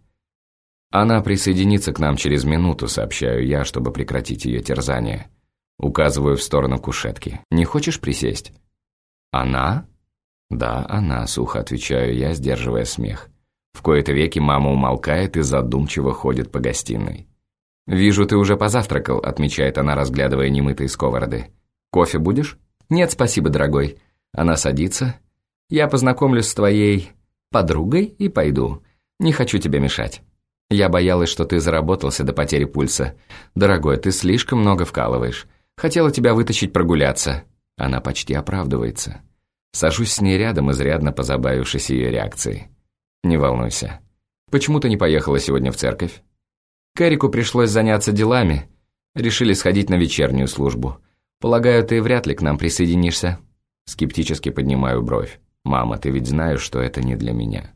«Она присоединится к нам через минуту», — сообщаю я, чтобы прекратить ее терзание. Указываю в сторону кушетки. «Не хочешь присесть?» «Она?» «Да, она», — сухо отвечаю я, сдерживая смех. В кои-то веки мама умолкает и задумчиво ходит по гостиной. «Вижу, ты уже позавтракал», — отмечает она, разглядывая немытые сковороды. «Кофе будешь?» «Нет, спасибо, дорогой». Она садится. «Я познакомлюсь с твоей подругой и пойду. Не хочу тебе мешать. Я боялась, что ты заработался до потери пульса. Дорогой, ты слишком много вкалываешь. Хотела тебя вытащить прогуляться». Она почти оправдывается. Сажусь с ней рядом, изрядно позабавившись ее реакцией. «Не волнуйся. Почему ты не поехала сегодня в церковь?» «Кэрику пришлось заняться делами. Решили сходить на вечернюю службу. Полагаю, ты вряд ли к нам присоединишься?» Скептически поднимаю бровь. «Мама, ты ведь знаешь, что это не для меня».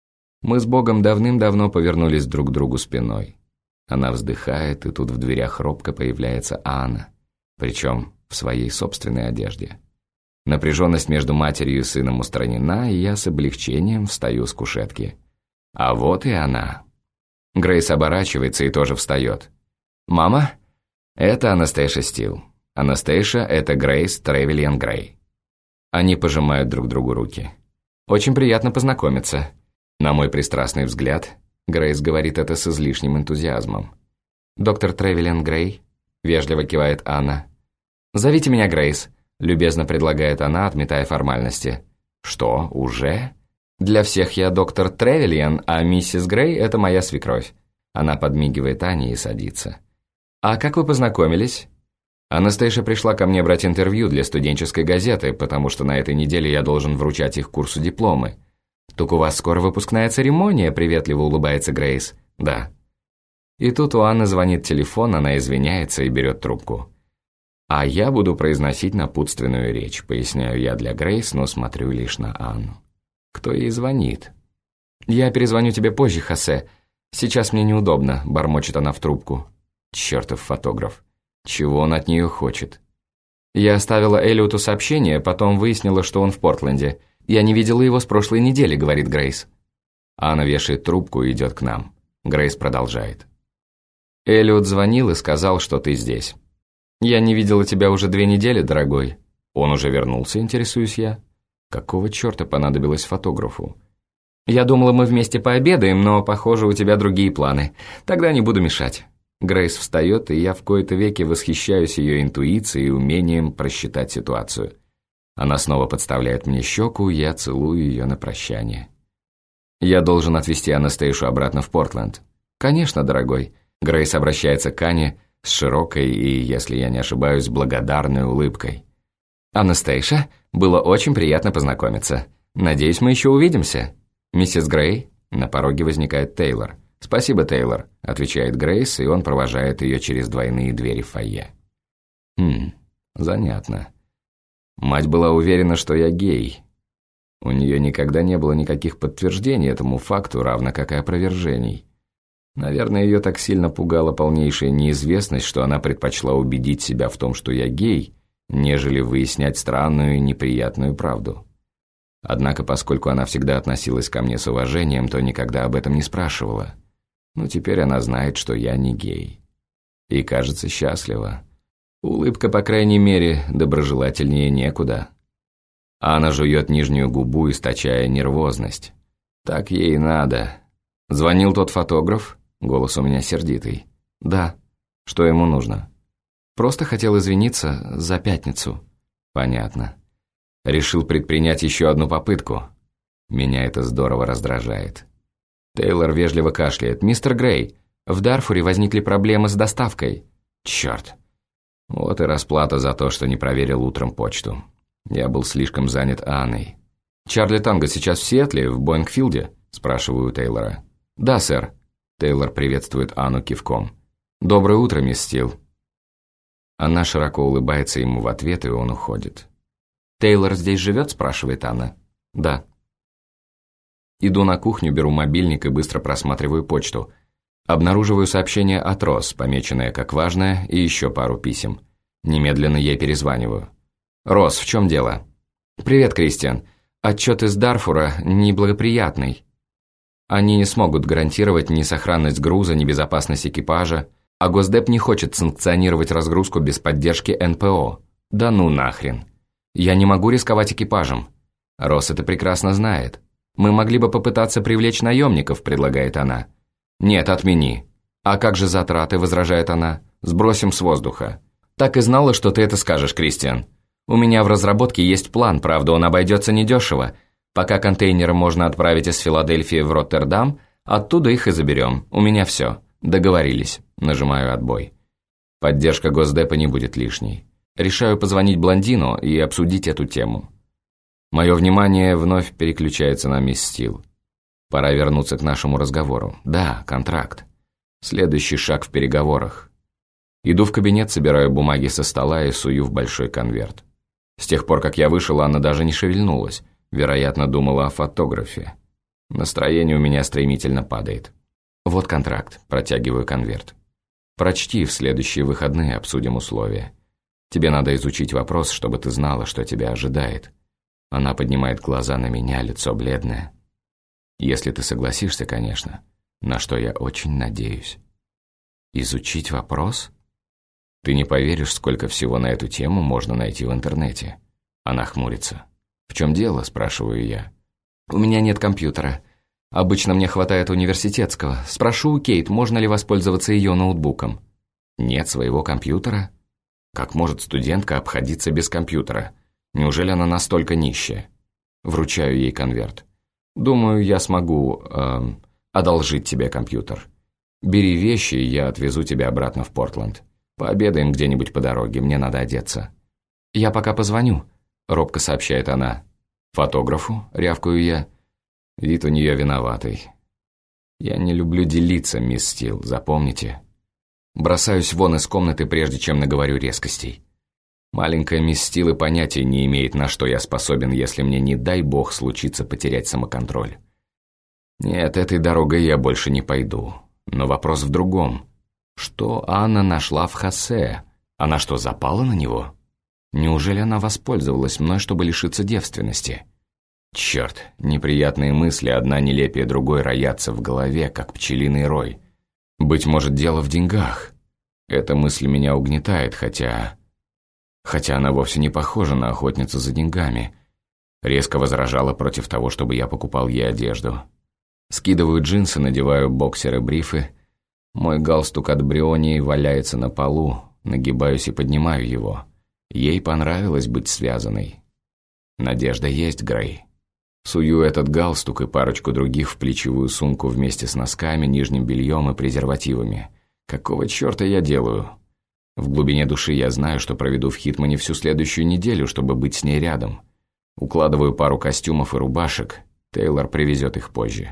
Мы с Богом давным-давно повернулись друг к другу спиной. Она вздыхает, и тут в дверях робко появляется Анна. Причем в своей собственной одежде. Напряженность между матерью и сыном устранена, и я с облегчением встаю с кушетки. А вот и она. Грейс оборачивается и тоже встает. «Мама, это Анастейша Стил. Анастейша — это Грейс Тревельян Грей». Они пожимают друг другу руки. «Очень приятно познакомиться». На мой пристрастный взгляд, Грейс говорит это с излишним энтузиазмом. «Доктор Тревельян Грей», — вежливо кивает Анна. «Зовите меня Грейс», — любезно предлагает она, отметая формальности. «Что, уже?» «Для всех я доктор Тревельян, а миссис Грей — это моя свекровь». Она подмигивает Ане и садится. «А как вы познакомились?» Анастейша пришла ко мне брать интервью для студенческой газеты, потому что на этой неделе я должен вручать их курсу дипломы. «Так у вас скоро выпускная церемония?» – приветливо улыбается Грейс. «Да». И тут у Анны звонит телефон, она извиняется и берет трубку. «А я буду произносить напутственную речь», – поясняю я для Грейс, но смотрю лишь на Анну. Кто ей звонит? «Я перезвоню тебе позже, Хосе. Сейчас мне неудобно», – бормочет она в трубку. Чертов фотограф. Чего он от нее хочет? Я оставила Эллиоту сообщение, потом выяснила, что он в Портленде. «Я не видела его с прошлой недели», — говорит Грейс. Анна вешает трубку и идет к нам. Грейс продолжает. «Эллиот звонил и сказал, что ты здесь. Я не видела тебя уже 2 недели, дорогой». «Он уже вернулся», — интересуюсь я. Какого черта понадобилось фотографу? «Я думала, мы вместе пообедаем, но, похоже, у тебя другие планы. Тогда не буду мешать». Грейс встает, и я в кои-то веки восхищаюсь ее интуицией и умением просчитать ситуацию. Она снова подставляет мне щеку, я целую ее на прощание. «Я должен отвезти Анастейшу обратно в Портленд». «Конечно, дорогой». Грейс обращается к Ане с широкой и, если я не ошибаюсь, благодарной улыбкой. «Анастейша, было очень приятно познакомиться. Надеюсь, мы еще увидимся». «Миссис Грей?» На пороге возникает Тейлор. «Спасибо, Тейлор», — отвечает Грейс, и он провожает ее через двойные двери фойе. Занятно. Мать была уверена, что я гей. У нее никогда не было никаких подтверждений этому факту, равно как и опровержений. Наверное, ее так сильно пугала полнейшая неизвестность, что она предпочла убедить себя в том, что я гей, нежели выяснять странную и неприятную правду. Однако, поскольку она всегда относилась ко мне с уважением, то никогда об этом не спрашивала. Но теперь она знает, что я не гей. И, кажется, счастлива. Улыбка, по крайней мере, доброжелательнее некуда. Анна жует нижнюю губу, источая нервозность. Так ей надо. Звонил тот фотограф? Голос у меня сердитый. Да. Что ему нужно? Просто хотел извиниться за пятницу. Понятно. Решил предпринять еще одну попытку. Меня это здорово раздражает. Тейлор вежливо кашляет. «Мистер Грей, в Дарфуре возникли проблемы с доставкой». «Черт». Вот и расплата за то, что не проверил утром почту. Я был слишком занят Анной. «Чарли Танго сейчас в Сиэтле, в Боингфилде?» – спрашиваю у Тейлора. «Да, сэр». Тейлор приветствует Анну кивком. «Доброе утро, мисс Стил». Она широко улыбается ему в ответ, и он уходит. «Тейлор здесь живет?» – спрашивает Анна. «Да». Иду на кухню, беру мобильник и быстро просматриваю почту. Обнаруживаю сообщение от Росс, помеченное как важное, и еще пару писем. Немедленно ей перезваниваю. «Росс, в чем дело?» «Привет, Кристиан. Отчет из Дарфура неблагоприятный. Они не смогут гарантировать ни сохранность груза, ни безопасность экипажа, а Госдеп не хочет санкционировать разгрузку без поддержки НПО. Да ну нахрен. Я не могу рисковать экипажем. Росс это прекрасно знает. Мы могли бы попытаться привлечь наемников», – предлагает она. «Нет, отмени». «А как же затраты?» – возражает она. «Сбросим с воздуха». «Так и знала, что ты это скажешь, Кристиан. У меня в разработке есть план, правда, он обойдется недешево. Пока контейнеры можно отправить из Филадельфии в Роттердам, оттуда их и заберем. У меня все. Договорились». Нажимаю отбой. Поддержка Госдепа не будет лишней. Решаю позвонить блондину и обсудить эту тему. Мое внимание вновь переключается на мисс Стил. Пора вернуться к нашему разговору. Да, контракт. Следующий шаг в переговорах. Иду в кабинет, собираю бумаги со стола и сую в большой конверт. С тех пор, как я вышел, Анна даже не шевельнулась. Вероятно, думала о фотографе. Настроение у меня стремительно падает. Вот контракт. Протягиваю конверт. Прочти, в следующие выходные обсудим условия. Тебе надо изучить вопрос, чтобы ты знала, что тебя ожидает. Она поднимает глаза на меня, лицо бледное. Если ты согласишься, конечно, на что я очень надеюсь. Изучить вопрос? Ты не поверишь, сколько всего на эту тему можно найти в интернете. Она хмурится. В чем дело, спрашиваю я. У меня нет компьютера. Обычно мне хватает университетского. Спрошу у Кейт, можно ли воспользоваться ее ноутбуком. Нет своего компьютера? Как может студентка обходиться без компьютера? Неужели она настолько нищая? Вручаю ей конверт. Думаю, я смогу одолжить тебе компьютер. Бери вещи, и я отвезу тебя обратно в Портленд. Пообедаем где-нибудь по дороге, мне надо одеться». «Я пока позвоню», — робко сообщает она. «Фотографу?» — рявкаю я. Вид у нее виноватый. «Я не люблю делиться, мисс Стил, запомните». Бросаюсь вон из комнаты, прежде чем наговорю резкостей. Маленькая мисс Стил и понятия не имеет, на что я способен, если мне, не дай бог, случится потерять самоконтроль. Нет, этой дорогой я больше не пойду. Но вопрос в другом. Что Анна нашла в Хосе? Она что, запала на него? Неужели она воспользовалась мной, чтобы лишиться девственности? Черт, неприятные мысли, одна нелепее другой, роятся в голове, как пчелиный рой. Быть может, дело в деньгах. Эта мысль меня угнетает, хотя она вовсе не похожа на охотницу за деньгами. Резко возражала против того, чтобы я покупал ей одежду. Скидываю джинсы, надеваю боксеры-брифы. Мой галстук от Брионии валяется на полу, нагибаюсь и поднимаю его. Ей понравилось быть связанной. Надежда есть, Грей. Сую этот галстук и парочку других в плечевую сумку вместе с носками, нижним бельем и презервативами. Какого черта я делаю? В глубине души я знаю, что проведу в Хитмане всю следующую неделю, чтобы быть с ней рядом. Укладываю пару костюмов и рубашек. Тейлор привезет их позже.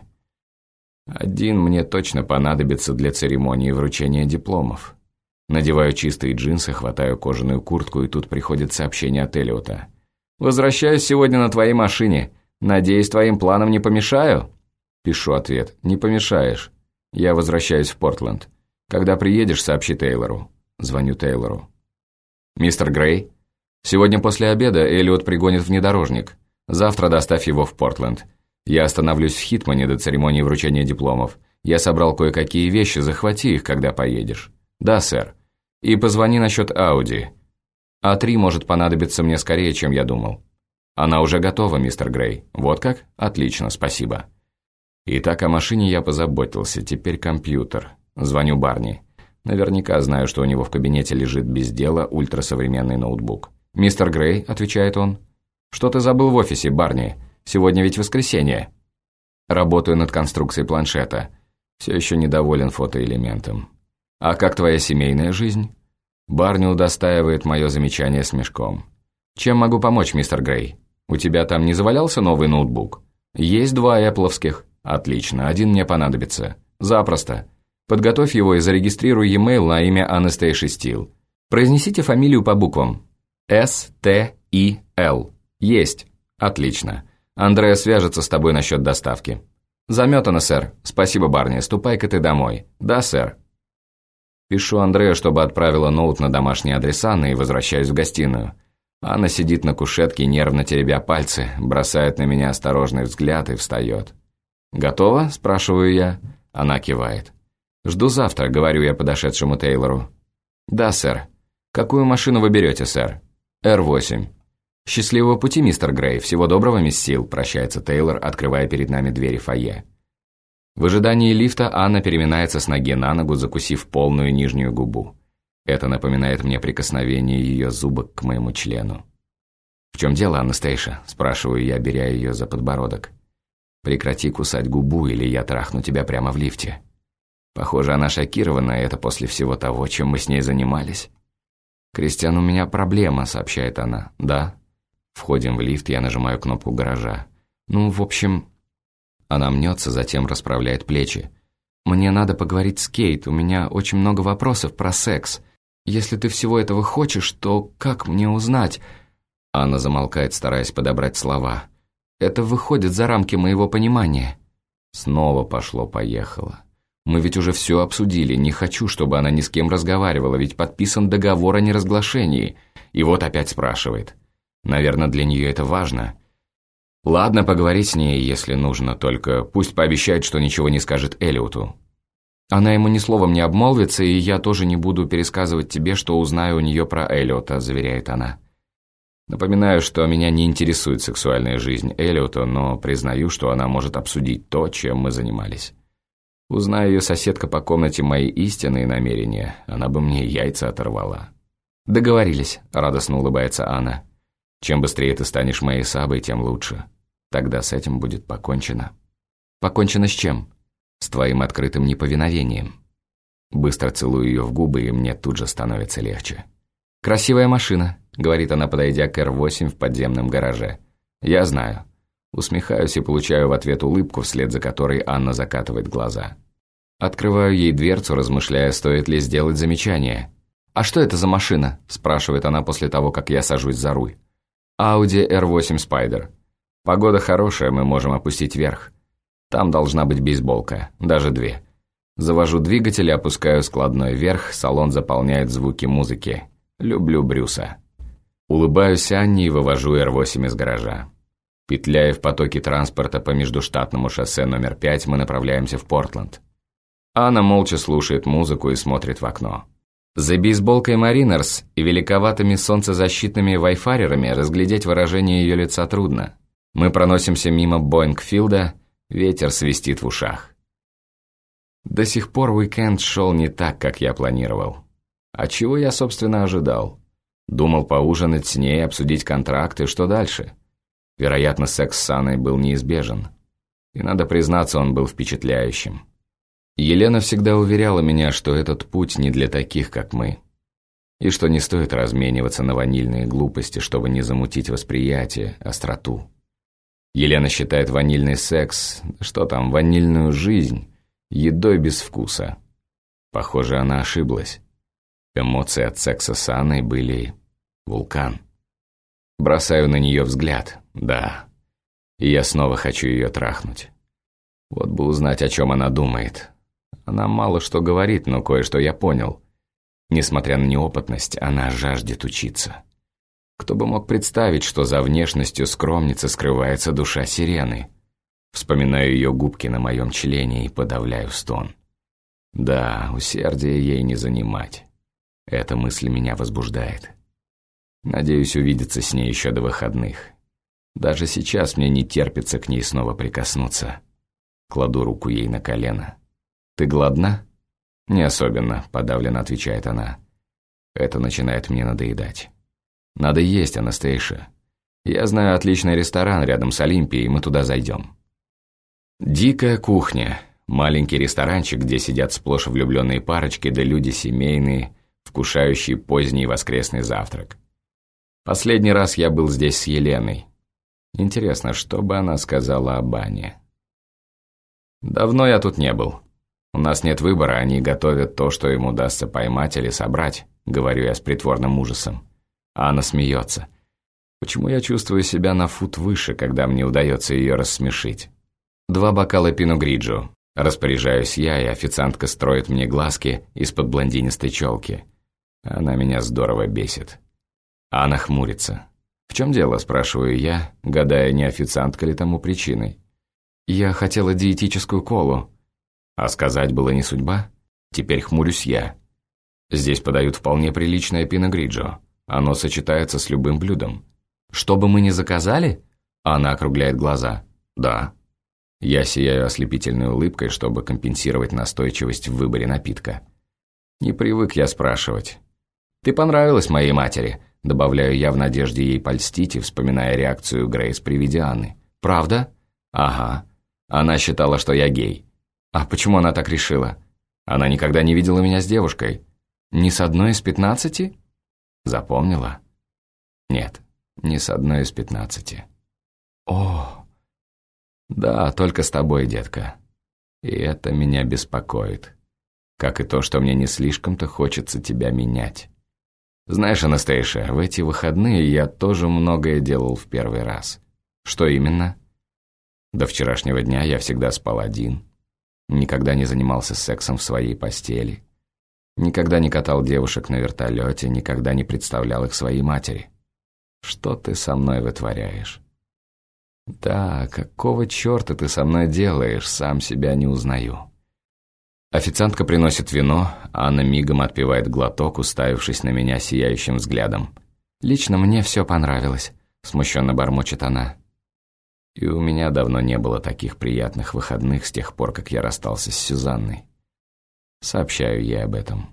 Один мне точно понадобится для церемонии вручения дипломов. Надеваю чистые джинсы, хватаю кожаную куртку, и тут приходит сообщение от Эллиота. «Возвращаюсь сегодня на твоей машине. Надеюсь, твоим планам не помешаю?» Пишу ответ. «Не помешаешь. Я возвращаюсь в Портленд. Когда приедешь, сообщи Тейлору». Звоню Тейлору. «Мистер Грей, сегодня после обеда Эллиот пригонит внедорожник. Завтра доставь его в Портленд. Я остановлюсь в Хитмане до церемонии вручения дипломов. Я собрал кое-какие вещи, захвати их, когда поедешь». «Да, сэр. И позвони насчет Ауди. А3 может понадобиться мне скорее, чем я думал». «Она уже готова, мистер Грей. Вот как? Отлично, спасибо». Итак, о машине я позаботился, теперь компьютер. Звоню Барни. Наверняка знаю, что у него в кабинете лежит без дела ультрасовременный ноутбук. «Мистер Грей», — отвечает он. «Что ты забыл в офисе, Барни? Сегодня ведь воскресенье». Работаю над конструкцией планшета. Все еще недоволен фотоэлементом. «А как твоя семейная жизнь?» Барни удостаивает мое замечание смешком. «Чем могу помочь, мистер Грей? У тебя там не завалялся новый ноутбук?» «Есть 2 эппловских». «Отлично, один мне понадобится». «Запросто. Подготовь его и зарегистрируй e-mail на имя Анастейши Стил. Произнесите фамилию по буквам. С-Т-И-Л. Есть. Отлично. Андреа свяжется с тобой насчет доставки». «Заметано, сэр. Спасибо, Барни. Ступай-ка ты домой». «Да, сэр». Пишу Андреа, чтобы отправила ноут на домашний адрес Анны, и возвращаюсь в гостиную. Анна сидит на кушетке, нервно теребя пальцы, бросает на меня осторожный взгляд и встает. «Готово?» – спрашиваю я. Она кивает. «Жду завтра», – говорю я подошедшему Тейлору. «Да, сэр. Какую машину вы берете, сэр?» «Р-8». «Счастливого пути, мистер Грей. Всего доброго, мисс Стил», – прощается Тейлор, открывая перед нами двери фойе. В ожидании лифта Анна переминается с ноги на ногу, закусив полную нижнюю губу. Это напоминает мне прикосновение ее зубок к моему члену. «В чем дело, Анастейша?» – спрашиваю я, беря ее за подбородок. «Прекрати кусать губу, или я трахну тебя прямо в лифте». Похоже, она шокирована, это после всего того, чем мы с ней занимались. «Кристиан, у меня проблема», – сообщает она. «Да». Входим в лифт, я нажимаю кнопку гаража. «Ну, в общем...» Она мнется, затем расправляет плечи. «Мне надо поговорить с Кейт, у меня очень много вопросов про секс. Если ты всего этого хочешь, то как мне узнать?» Анна замолкает, стараясь подобрать слова. «Это выходит за рамки моего понимания». Снова пошло-поехало. Мы ведь уже все обсудили, не хочу, чтобы она ни с кем разговаривала, ведь подписан договор о неразглашении. И вот опять спрашивает. Наверное, для нее это важно. Ладно, поговорить с ней, если нужно, только пусть пообещает, что ничего не скажет Эллиоту. Она ему ни словом не обмолвится, и я тоже не буду пересказывать тебе, что узнаю у нее про Эллиота, заверяет она. Напоминаю, что меня не интересует сексуальная жизнь Эллиота, но признаю, что она может обсудить то, чем мы занимались. Узнаю ее соседка по комнате мои истинные намерения, она бы мне яйца оторвала. «Договорились», — радостно улыбается Анна. «Чем быстрее ты станешь моей Сабой, тем лучше. Тогда с этим будет покончено». «Покончено с чем?» «С твоим открытым неповиновением». Быстро целую ее в губы, и мне тут же становится легче. «Красивая машина», — говорит она, подойдя к R8 в подземном гараже. «Я знаю». Усмехаюсь и получаю в ответ улыбку, вслед за которой Анна закатывает глаза. Открываю ей дверцу, размышляя, стоит ли сделать замечание. «А что это за машина?» – спрашивает она после того, как я сажусь за руль. «Audi R8 Spider. Погода хорошая, мы можем опустить вверх. Там должна быть бейсболка, даже 2. Завожу двигатель и опускаю складной вверх, салон заполняет звуки музыки. Люблю Брюса». Улыбаюсь Анне и вывожу R8 из гаража. Петляя в потоке транспорта по междуштатному шоссе номер 5, мы направляемся в Портленд. Анна молча слушает музыку и смотрит в окно. За бейсболкой Маринерс и великоватыми солнцезащитными вайфарерами разглядеть выражение ее лица трудно. Мы проносимся мимо Боингфилда, ветер свистит в ушах. До сих пор уикенд шел не так, как я планировал. А чего я, собственно, ожидал? Думал поужинать с ней, обсудить контракты, что дальше? Вероятно, секс с Анной был неизбежен. И, надо признаться, он был впечатляющим. Елена всегда уверяла меня, что этот путь не для таких, как мы. И что не стоит размениваться на ванильные глупости, чтобы не замутить восприятие, остроту. Елена считает ванильный секс, что там, ванильную жизнь, едой без вкуса. Похоже, она ошиблась. Эмоции от секса с Анной были вулкан. Бросаю на нее взгляд, да. И я снова хочу ее трахнуть. Вот бы узнать, о чем она думает. Она мало что говорит, но кое-что я понял. Несмотря на неопытность, она жаждет учиться. Кто бы мог представить, что за внешностью скромницы скрывается душа сирены. Вспоминаю ее губки на моем члене и подавляю стон. Да, усердие ей не занимать. Эта мысль меня возбуждает. Надеюсь увидеться с ней еще до выходных. Даже сейчас мне не терпится к ней снова прикоснуться. Кладу руку ей на колено. «Ты голодна?» «Не особенно», — подавленно отвечает она. Это начинает мне надоедать. «Надо есть, Анастейша. Я знаю отличный ресторан рядом с Олимпией, мы туда зайдем». «Дикая кухня». Маленький ресторанчик, где сидят сплошь влюбленные парочки, да люди семейные, вкушающие поздний воскресный завтрак. Последний раз я был здесь с Еленой. Интересно, что бы она сказала об Ане? Давно я тут не был. У нас нет выбора, они готовят то, что им удастся поймать или собрать, говорю я с притворным ужасом. Анна смеется. Почему я чувствую себя на фут выше, когда мне удается ее рассмешить? 2 бокала пино гриджо. Распоряжаюсь я, и официантка строит мне глазки из-под блондинистой челки. Она меня здорово бесит. Анна хмурится. «В чем дело?» – спрашиваю я, гадая, не официантка ли тому причиной. «Я хотела диетическую колу». А сказать было не судьба? Теперь хмурюсь я. Здесь подают вполне приличное пино гриджо. Оно сочетается с любым блюдом. «Что бы мы ни заказали?» Она округляет глаза. «Да». Я сияю ослепительной улыбкой, чтобы компенсировать настойчивость в выборе напитка. Не привык я спрашивать. «Ты понравилась моей матери», — добавляю я в надежде ей польстить и вспоминая реакцию Грейс при виде Анны. «Правда?» «Ага. Она считала, что я гей». «А почему она так решила?» «Она никогда не видела меня с девушкой». «Ни с одной из 15?» «Запомнила?» «Нет, ни с одной из 15». «О!» «Да, только с тобой, детка. И это меня беспокоит. Как и то, что мне не слишком-то хочется тебя менять. Знаешь, Анастейша, в эти выходные я тоже многое делал в первый раз». «Что именно?» «До вчерашнего дня я всегда спал один. Никогда не занимался сексом в своей постели. Никогда не катал девушек на вертолете, никогда не представлял их своей матери. Что ты со мной вытворяешь?» «Да, какого черта ты со мной делаешь, сам себя не узнаю». Официантка приносит вино, Анна мигом отпивает глоток, уставившись на меня сияющим взглядом. «Лично мне все понравилось», — смущенно бормочет она. И у меня давно не было таких приятных выходных с тех пор, как я расстался с Сюзанной. Сообщаю ей об этом.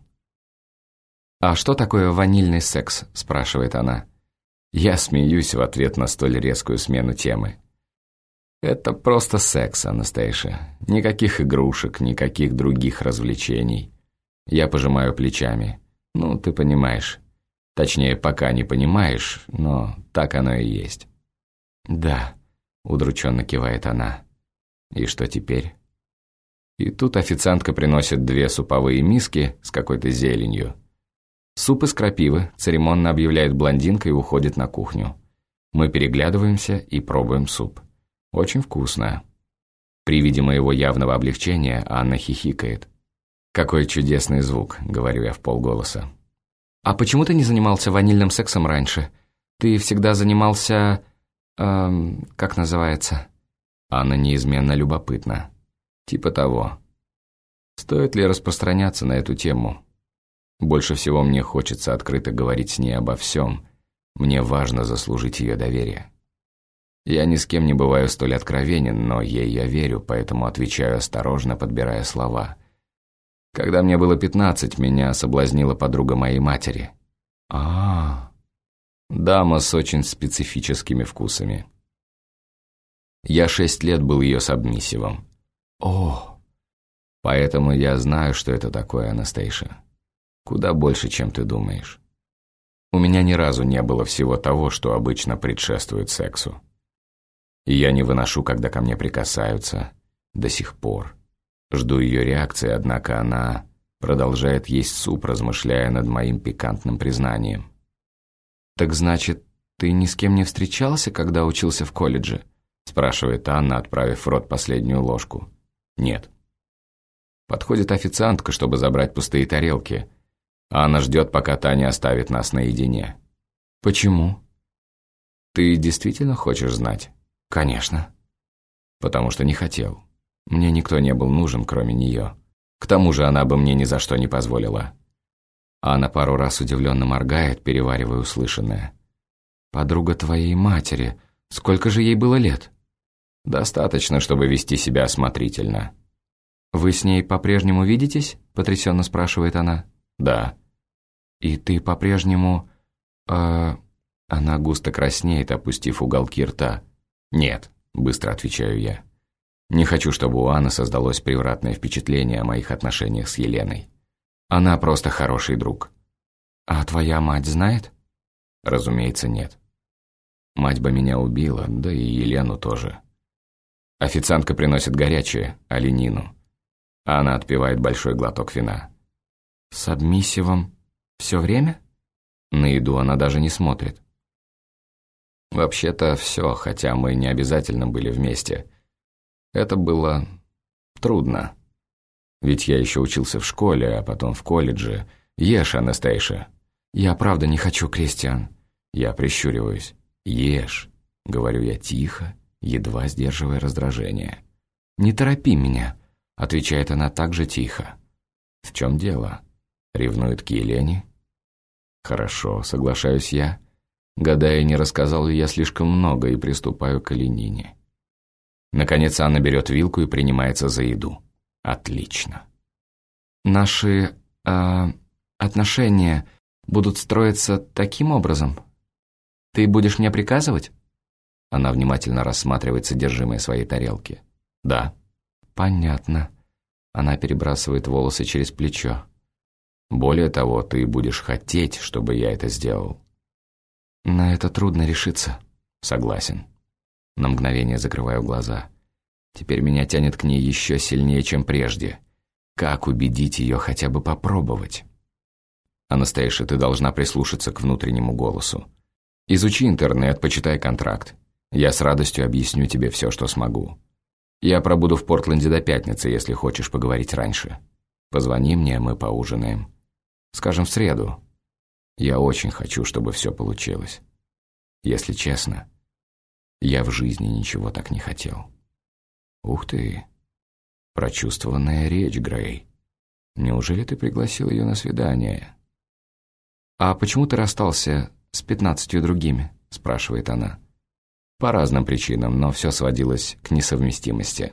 «А что такое ванильный секс?» – спрашивает она. Я смеюсь в ответ на столь резкую смену темы. «Это просто секс, Анастейша. Никаких игрушек, никаких других развлечений. Я пожимаю плечами. Ну, ты понимаешь. Точнее, пока не понимаешь, но так оно и есть. «Да», — удрученно кивает она. «И что теперь?» И тут официантка приносит 2 суповые миски с какой-то зеленью. «Суп из крапивы», — церемонно объявляет блондинка и уходит на кухню. Мы переглядываемся и пробуем суп. Очень вкусно. При виде моего явного облегчения Анна хихикает. «Какой чудесный звук», — говорю я вполголоса. «А почему ты не занимался ванильным сексом раньше? Ты всегда занимался... как называется?» Анна неизменно любопытна. Типа того. Стоит ли распространяться на эту тему? Больше всего мне хочется открыто говорить с ней обо всем. Мне важно заслужить ее доверие. Я ни с кем не бываю столь откровенен, но ей я верю, поэтому отвечаю осторожно, подбирая слова. Когда мне было 15, меня соблазнила подруга моей матери. Дама с очень специфическими вкусами. Я 6 лет был ее сабмиссивом. Поэтому я знаю, что это такое, Анастейша. Куда больше, чем ты думаешь. У меня ни разу не было всего того, что обычно предшествует сексу. И я не выношу, когда ко мне прикасаются. До сих пор. Жду ее реакции, однако она продолжает есть суп, размышляя над моим пикантным признанием. «Так значит, ты ни с кем не встречался, когда учился в колледже?» спрашивает Анна, отправив в рот последнюю ложку. «Нет». Подходит официантка, чтобы забрать пустые тарелки. А она ждет, пока Таня оставит нас наедине. «Почему?» «Ты действительно хочешь знать?» «Конечно». «Потому что не хотел. Мне никто не был нужен, кроме нее. К тому же она бы мне ни за что не позволила». Анна пару раз удивленно моргает, переваривая услышанное. «Подруга твоей матери. Сколько же ей было лет?» «Достаточно, чтобы вести себя осмотрительно». «Вы с ней по-прежнему видитесь?» – потрясенно спрашивает она. «Да». «И ты по-прежнему...» Она густо краснеет, опустив уголки рта. «Нет», – быстро отвечаю я. Не хочу, чтобы у Анны создалось превратное впечатление о моих отношениях с Еленой. Она просто хороший друг. «А твоя мать знает?» «Разумеется, нет. Мать бы меня убила, да и Елену тоже». Официантка приносит горячее, оленину. А она отпивает большой глоток вина. «С сабмиссивом все время?» На еду она даже не смотрит. «Вообще-то все, хотя мы не обязательно были вместе. Это было трудно. Ведь я еще учился в школе, а потом в колледже. Ешь, Анастейша». «Я правда не хочу, Кристиан». Я прищуриваюсь. «Ешь», — говорю я тихо, едва сдерживая раздражение. «Не торопи меня», — отвечает она также тихо. «В чем дело? Ревнует к Елене?» «Хорошо», — соглашаюсь я, гадая, не рассказал ли я слишком много, и приступаю к оленине. Наконец Анна берет вилку и принимается за еду. Отлично. «Наши отношения будут строиться таким образом? Ты будешь мне приказывать?» Она внимательно рассматривает содержимое своей тарелки. «Да». «Понятно». Она перебрасывает волосы через плечо. «Более того, ты будешь хотеть, чтобы я это сделал». «На это трудно решиться». «Согласен». На мгновение закрываю глаза. Теперь меня тянет к ней еще сильнее, чем прежде. Как убедить ее хотя бы попробовать? «Анастейша, ты должна прислушаться к внутреннему голосу. Изучи интернет, почитай контракт. Я с радостью объясню тебе все, что смогу. Я пробуду в Портленде до пятницы, если хочешь поговорить раньше. Позвони мне, мы поужинаем. Скажем, в среду. Я очень хочу, чтобы все получилось. Если честно, я в жизни ничего так не хотел». «Ух ты! Прочувствованная речь, Грей. Неужели ты пригласил ее на свидание?» «А почему ты расстался с 15 другими?» – спрашивает она. «По разным причинам, но все сводилось к несовместимости».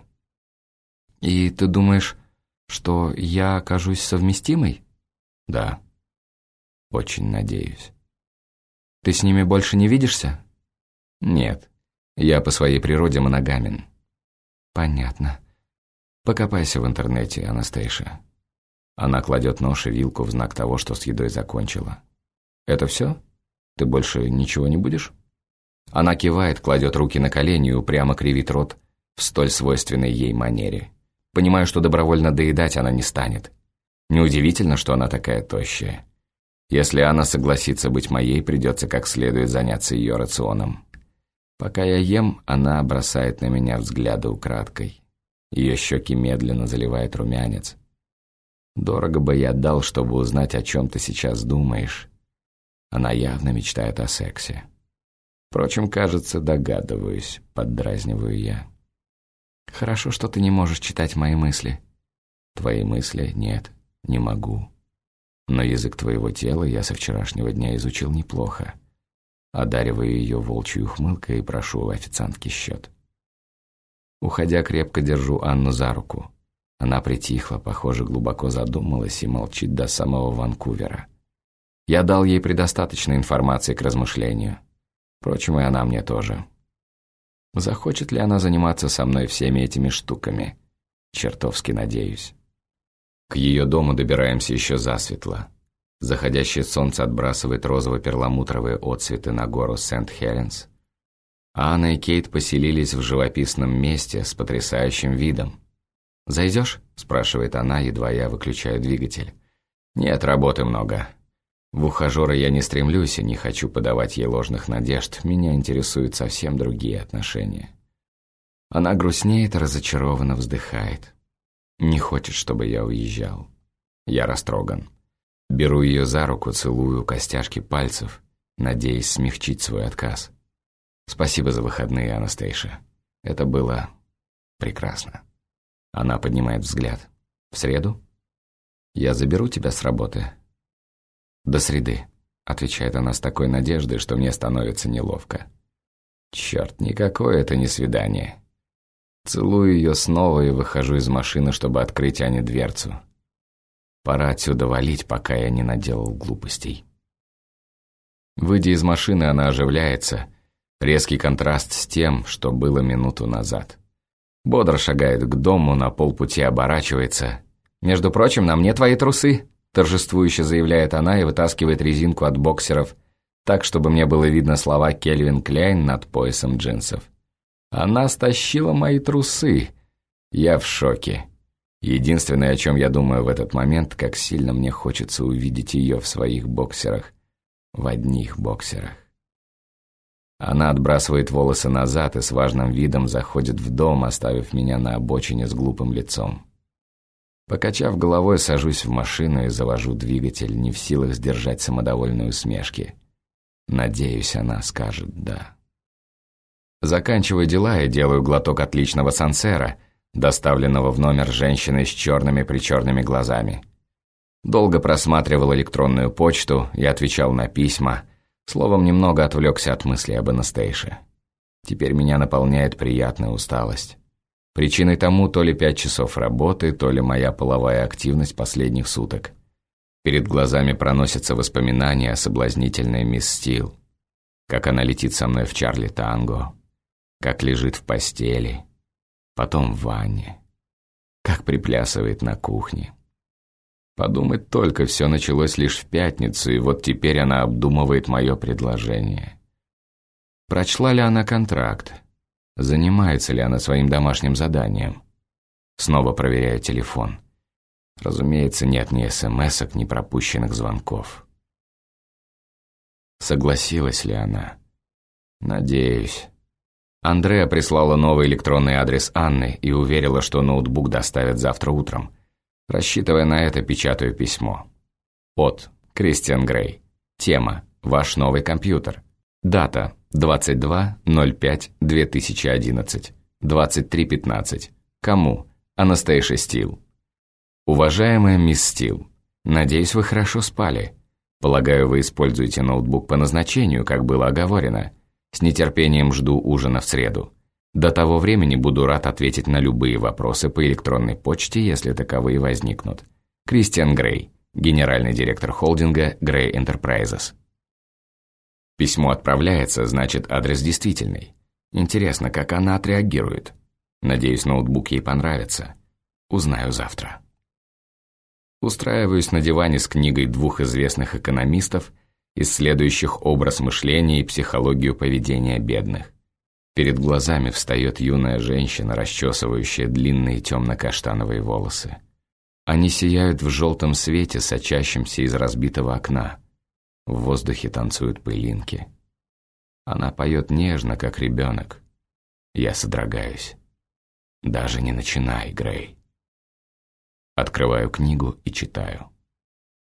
«И ты думаешь, что я окажусь совместимой?» «Да. Очень надеюсь». «Ты с ними больше не видишься?» «Нет. Я по своей природе моногамен». «Понятно. Покопайся в интернете, Анастейша. Она кладет нож и вилку в знак того, что с едой закончила. «Это все? Ты больше ничего не будешь?» Она кивает, кладет руки на колени и упрямо кривит рот в столь свойственной ей манере. Понимаю, что добровольно доедать она не станет. Неудивительно, что она такая тощая. Если она согласится быть моей, придется как следует заняться ее рационом. Пока я ем, она бросает на меня взгляды украдкой. Ее щеки медленно заливает румянец. Дорого бы я дал, чтобы узнать, о чем ты сейчас думаешь. Она явно мечтает о сексе. Впрочем, кажется, догадываюсь, поддразниваю я. Хорошо, что ты не можешь читать мои мысли. Твои мысли? Нет, не могу. Но язык твоего тела я со вчерашнего дня изучил неплохо. Одариваю ее волчьей ухмылкой и прошу у официантки счет. Уходя, крепко держу Анну за руку. Она притихла, похоже, глубоко задумалась и молчит до самого Ванкувера. Я дал ей предостаточно информации к размышлению. Впрочем, и она мне тоже. Захочет ли она заниматься со мной всеми этими штуками? Чертовски надеюсь. К ее дому добираемся еще засветло. Заходящее солнце отбрасывает розово-перламутровые отсветы на гору Сент-Хеленс. Анна и Кейт поселились в живописном месте с потрясающим видом. «Зайдешь?» – спрашивает она, едва я выключаю двигатель. «Нет, работы много. В ухажёры я не стремлюсь и не хочу подавать ей ложных надежд. Меня интересуют совсем другие отношения». Она грустнеет и разочарованно вздыхает. Не хочет, чтобы я уезжал. Я растроган. Беру ее за руку, целую костяшки пальцев, надеясь смягчить свой отказ. «Спасибо за выходные, Анастейша. Это было прекрасно». Она поднимает взгляд. «В среду? Я заберу тебя с работы». «До среды», — отвечает она с такой надеждой, что мне становится неловко. Черт, никакое это не свидание. Целую ее снова и выхожу из машины, чтобы открыть Ане дверцу. Пора отсюда валить, пока я не наделал глупостей. Выйдя из машины, она оживляется. Резкий контраст с тем, что было минуту назад. Бодро шагает к дому, на полпути оборачивается. «Между прочим, на мне твои трусы», — торжествующе заявляет она и вытаскивает резинку от боксеров, так, чтобы мне было видно слова «Кельвин Кляйн» над поясом джинсов. Она стащила мои трусы. Я в шоке. Единственное, о чем я думаю в этот момент, как сильно мне хочется увидеть ее в своих боксерах. В одних боксерах. Она отбрасывает волосы назад и с важным видом заходит в дом, оставив меня на обочине с глупым лицом. Покачав головой, сажусь в машину и завожу двигатель, не в силах сдержать самодовольные усмешки. Надеюсь, она скажет «да». Заканчиваю дела и делаю глоток отличного сансера, доставленного в номер женщиной с черными-причерными глазами. Долго просматривал электронную почту и отвечал на письма, словом, немного отвлекся от мыслей об Анастейше. Теперь меня наполняет приятная усталость. Причиной тому то ли 5 часов работы, то ли моя половая активность последних суток. Перед глазами проносятся воспоминания о соблазнительной мисс Стил. Как она летит со мной в Чарли Танго. Как лежит в постели. Потом в ванне. Как приплясывает на кухне. Подумать только, все началось лишь в пятницу, и вот теперь она обдумывает мое предложение. Прочла ли она контракт? Занимается ли она своим домашним заданием? Снова проверяю телефон. Разумеется, нет ни смс-ок, ни пропущенных звонков. Согласилась ли она? Надеюсь. Андреа прислала новый электронный адрес Анны и уверила, что ноутбук доставят завтра утром. Рассчитывая на это, печатаю письмо. От Кристиан Грей. Тема «Ваш новый компьютер». Дата 22.05.2011. 23:15. Кому? Анастейша Стил. Уважаемая мисс Стил, надеюсь, вы хорошо спали. Полагаю, вы используете ноутбук по назначению, как было оговорено. С нетерпением жду ужина в среду. До того времени буду рад ответить на любые вопросы по электронной почте, если таковые возникнут. Кристиан Грей, генеральный директор холдинга Грей Enterprises. Письмо отправляется, значит, адрес действительный. Интересно, как она отреагирует. Надеюсь, ноутбук ей понравится. Узнаю завтра. Устраиваюсь на диване с книгой двух известных экономистов, исследующих образ мышления и психологию поведения бедных. Перед глазами встает юная женщина, расчесывающая длинные темно-каштановые волосы. Они сияют в желтом свете, сочащемся из разбитого окна. В воздухе танцуют пылинки. Она поет нежно, как ребенок. Я содрогаюсь. Даже не начинай, Грей. Открываю книгу и читаю.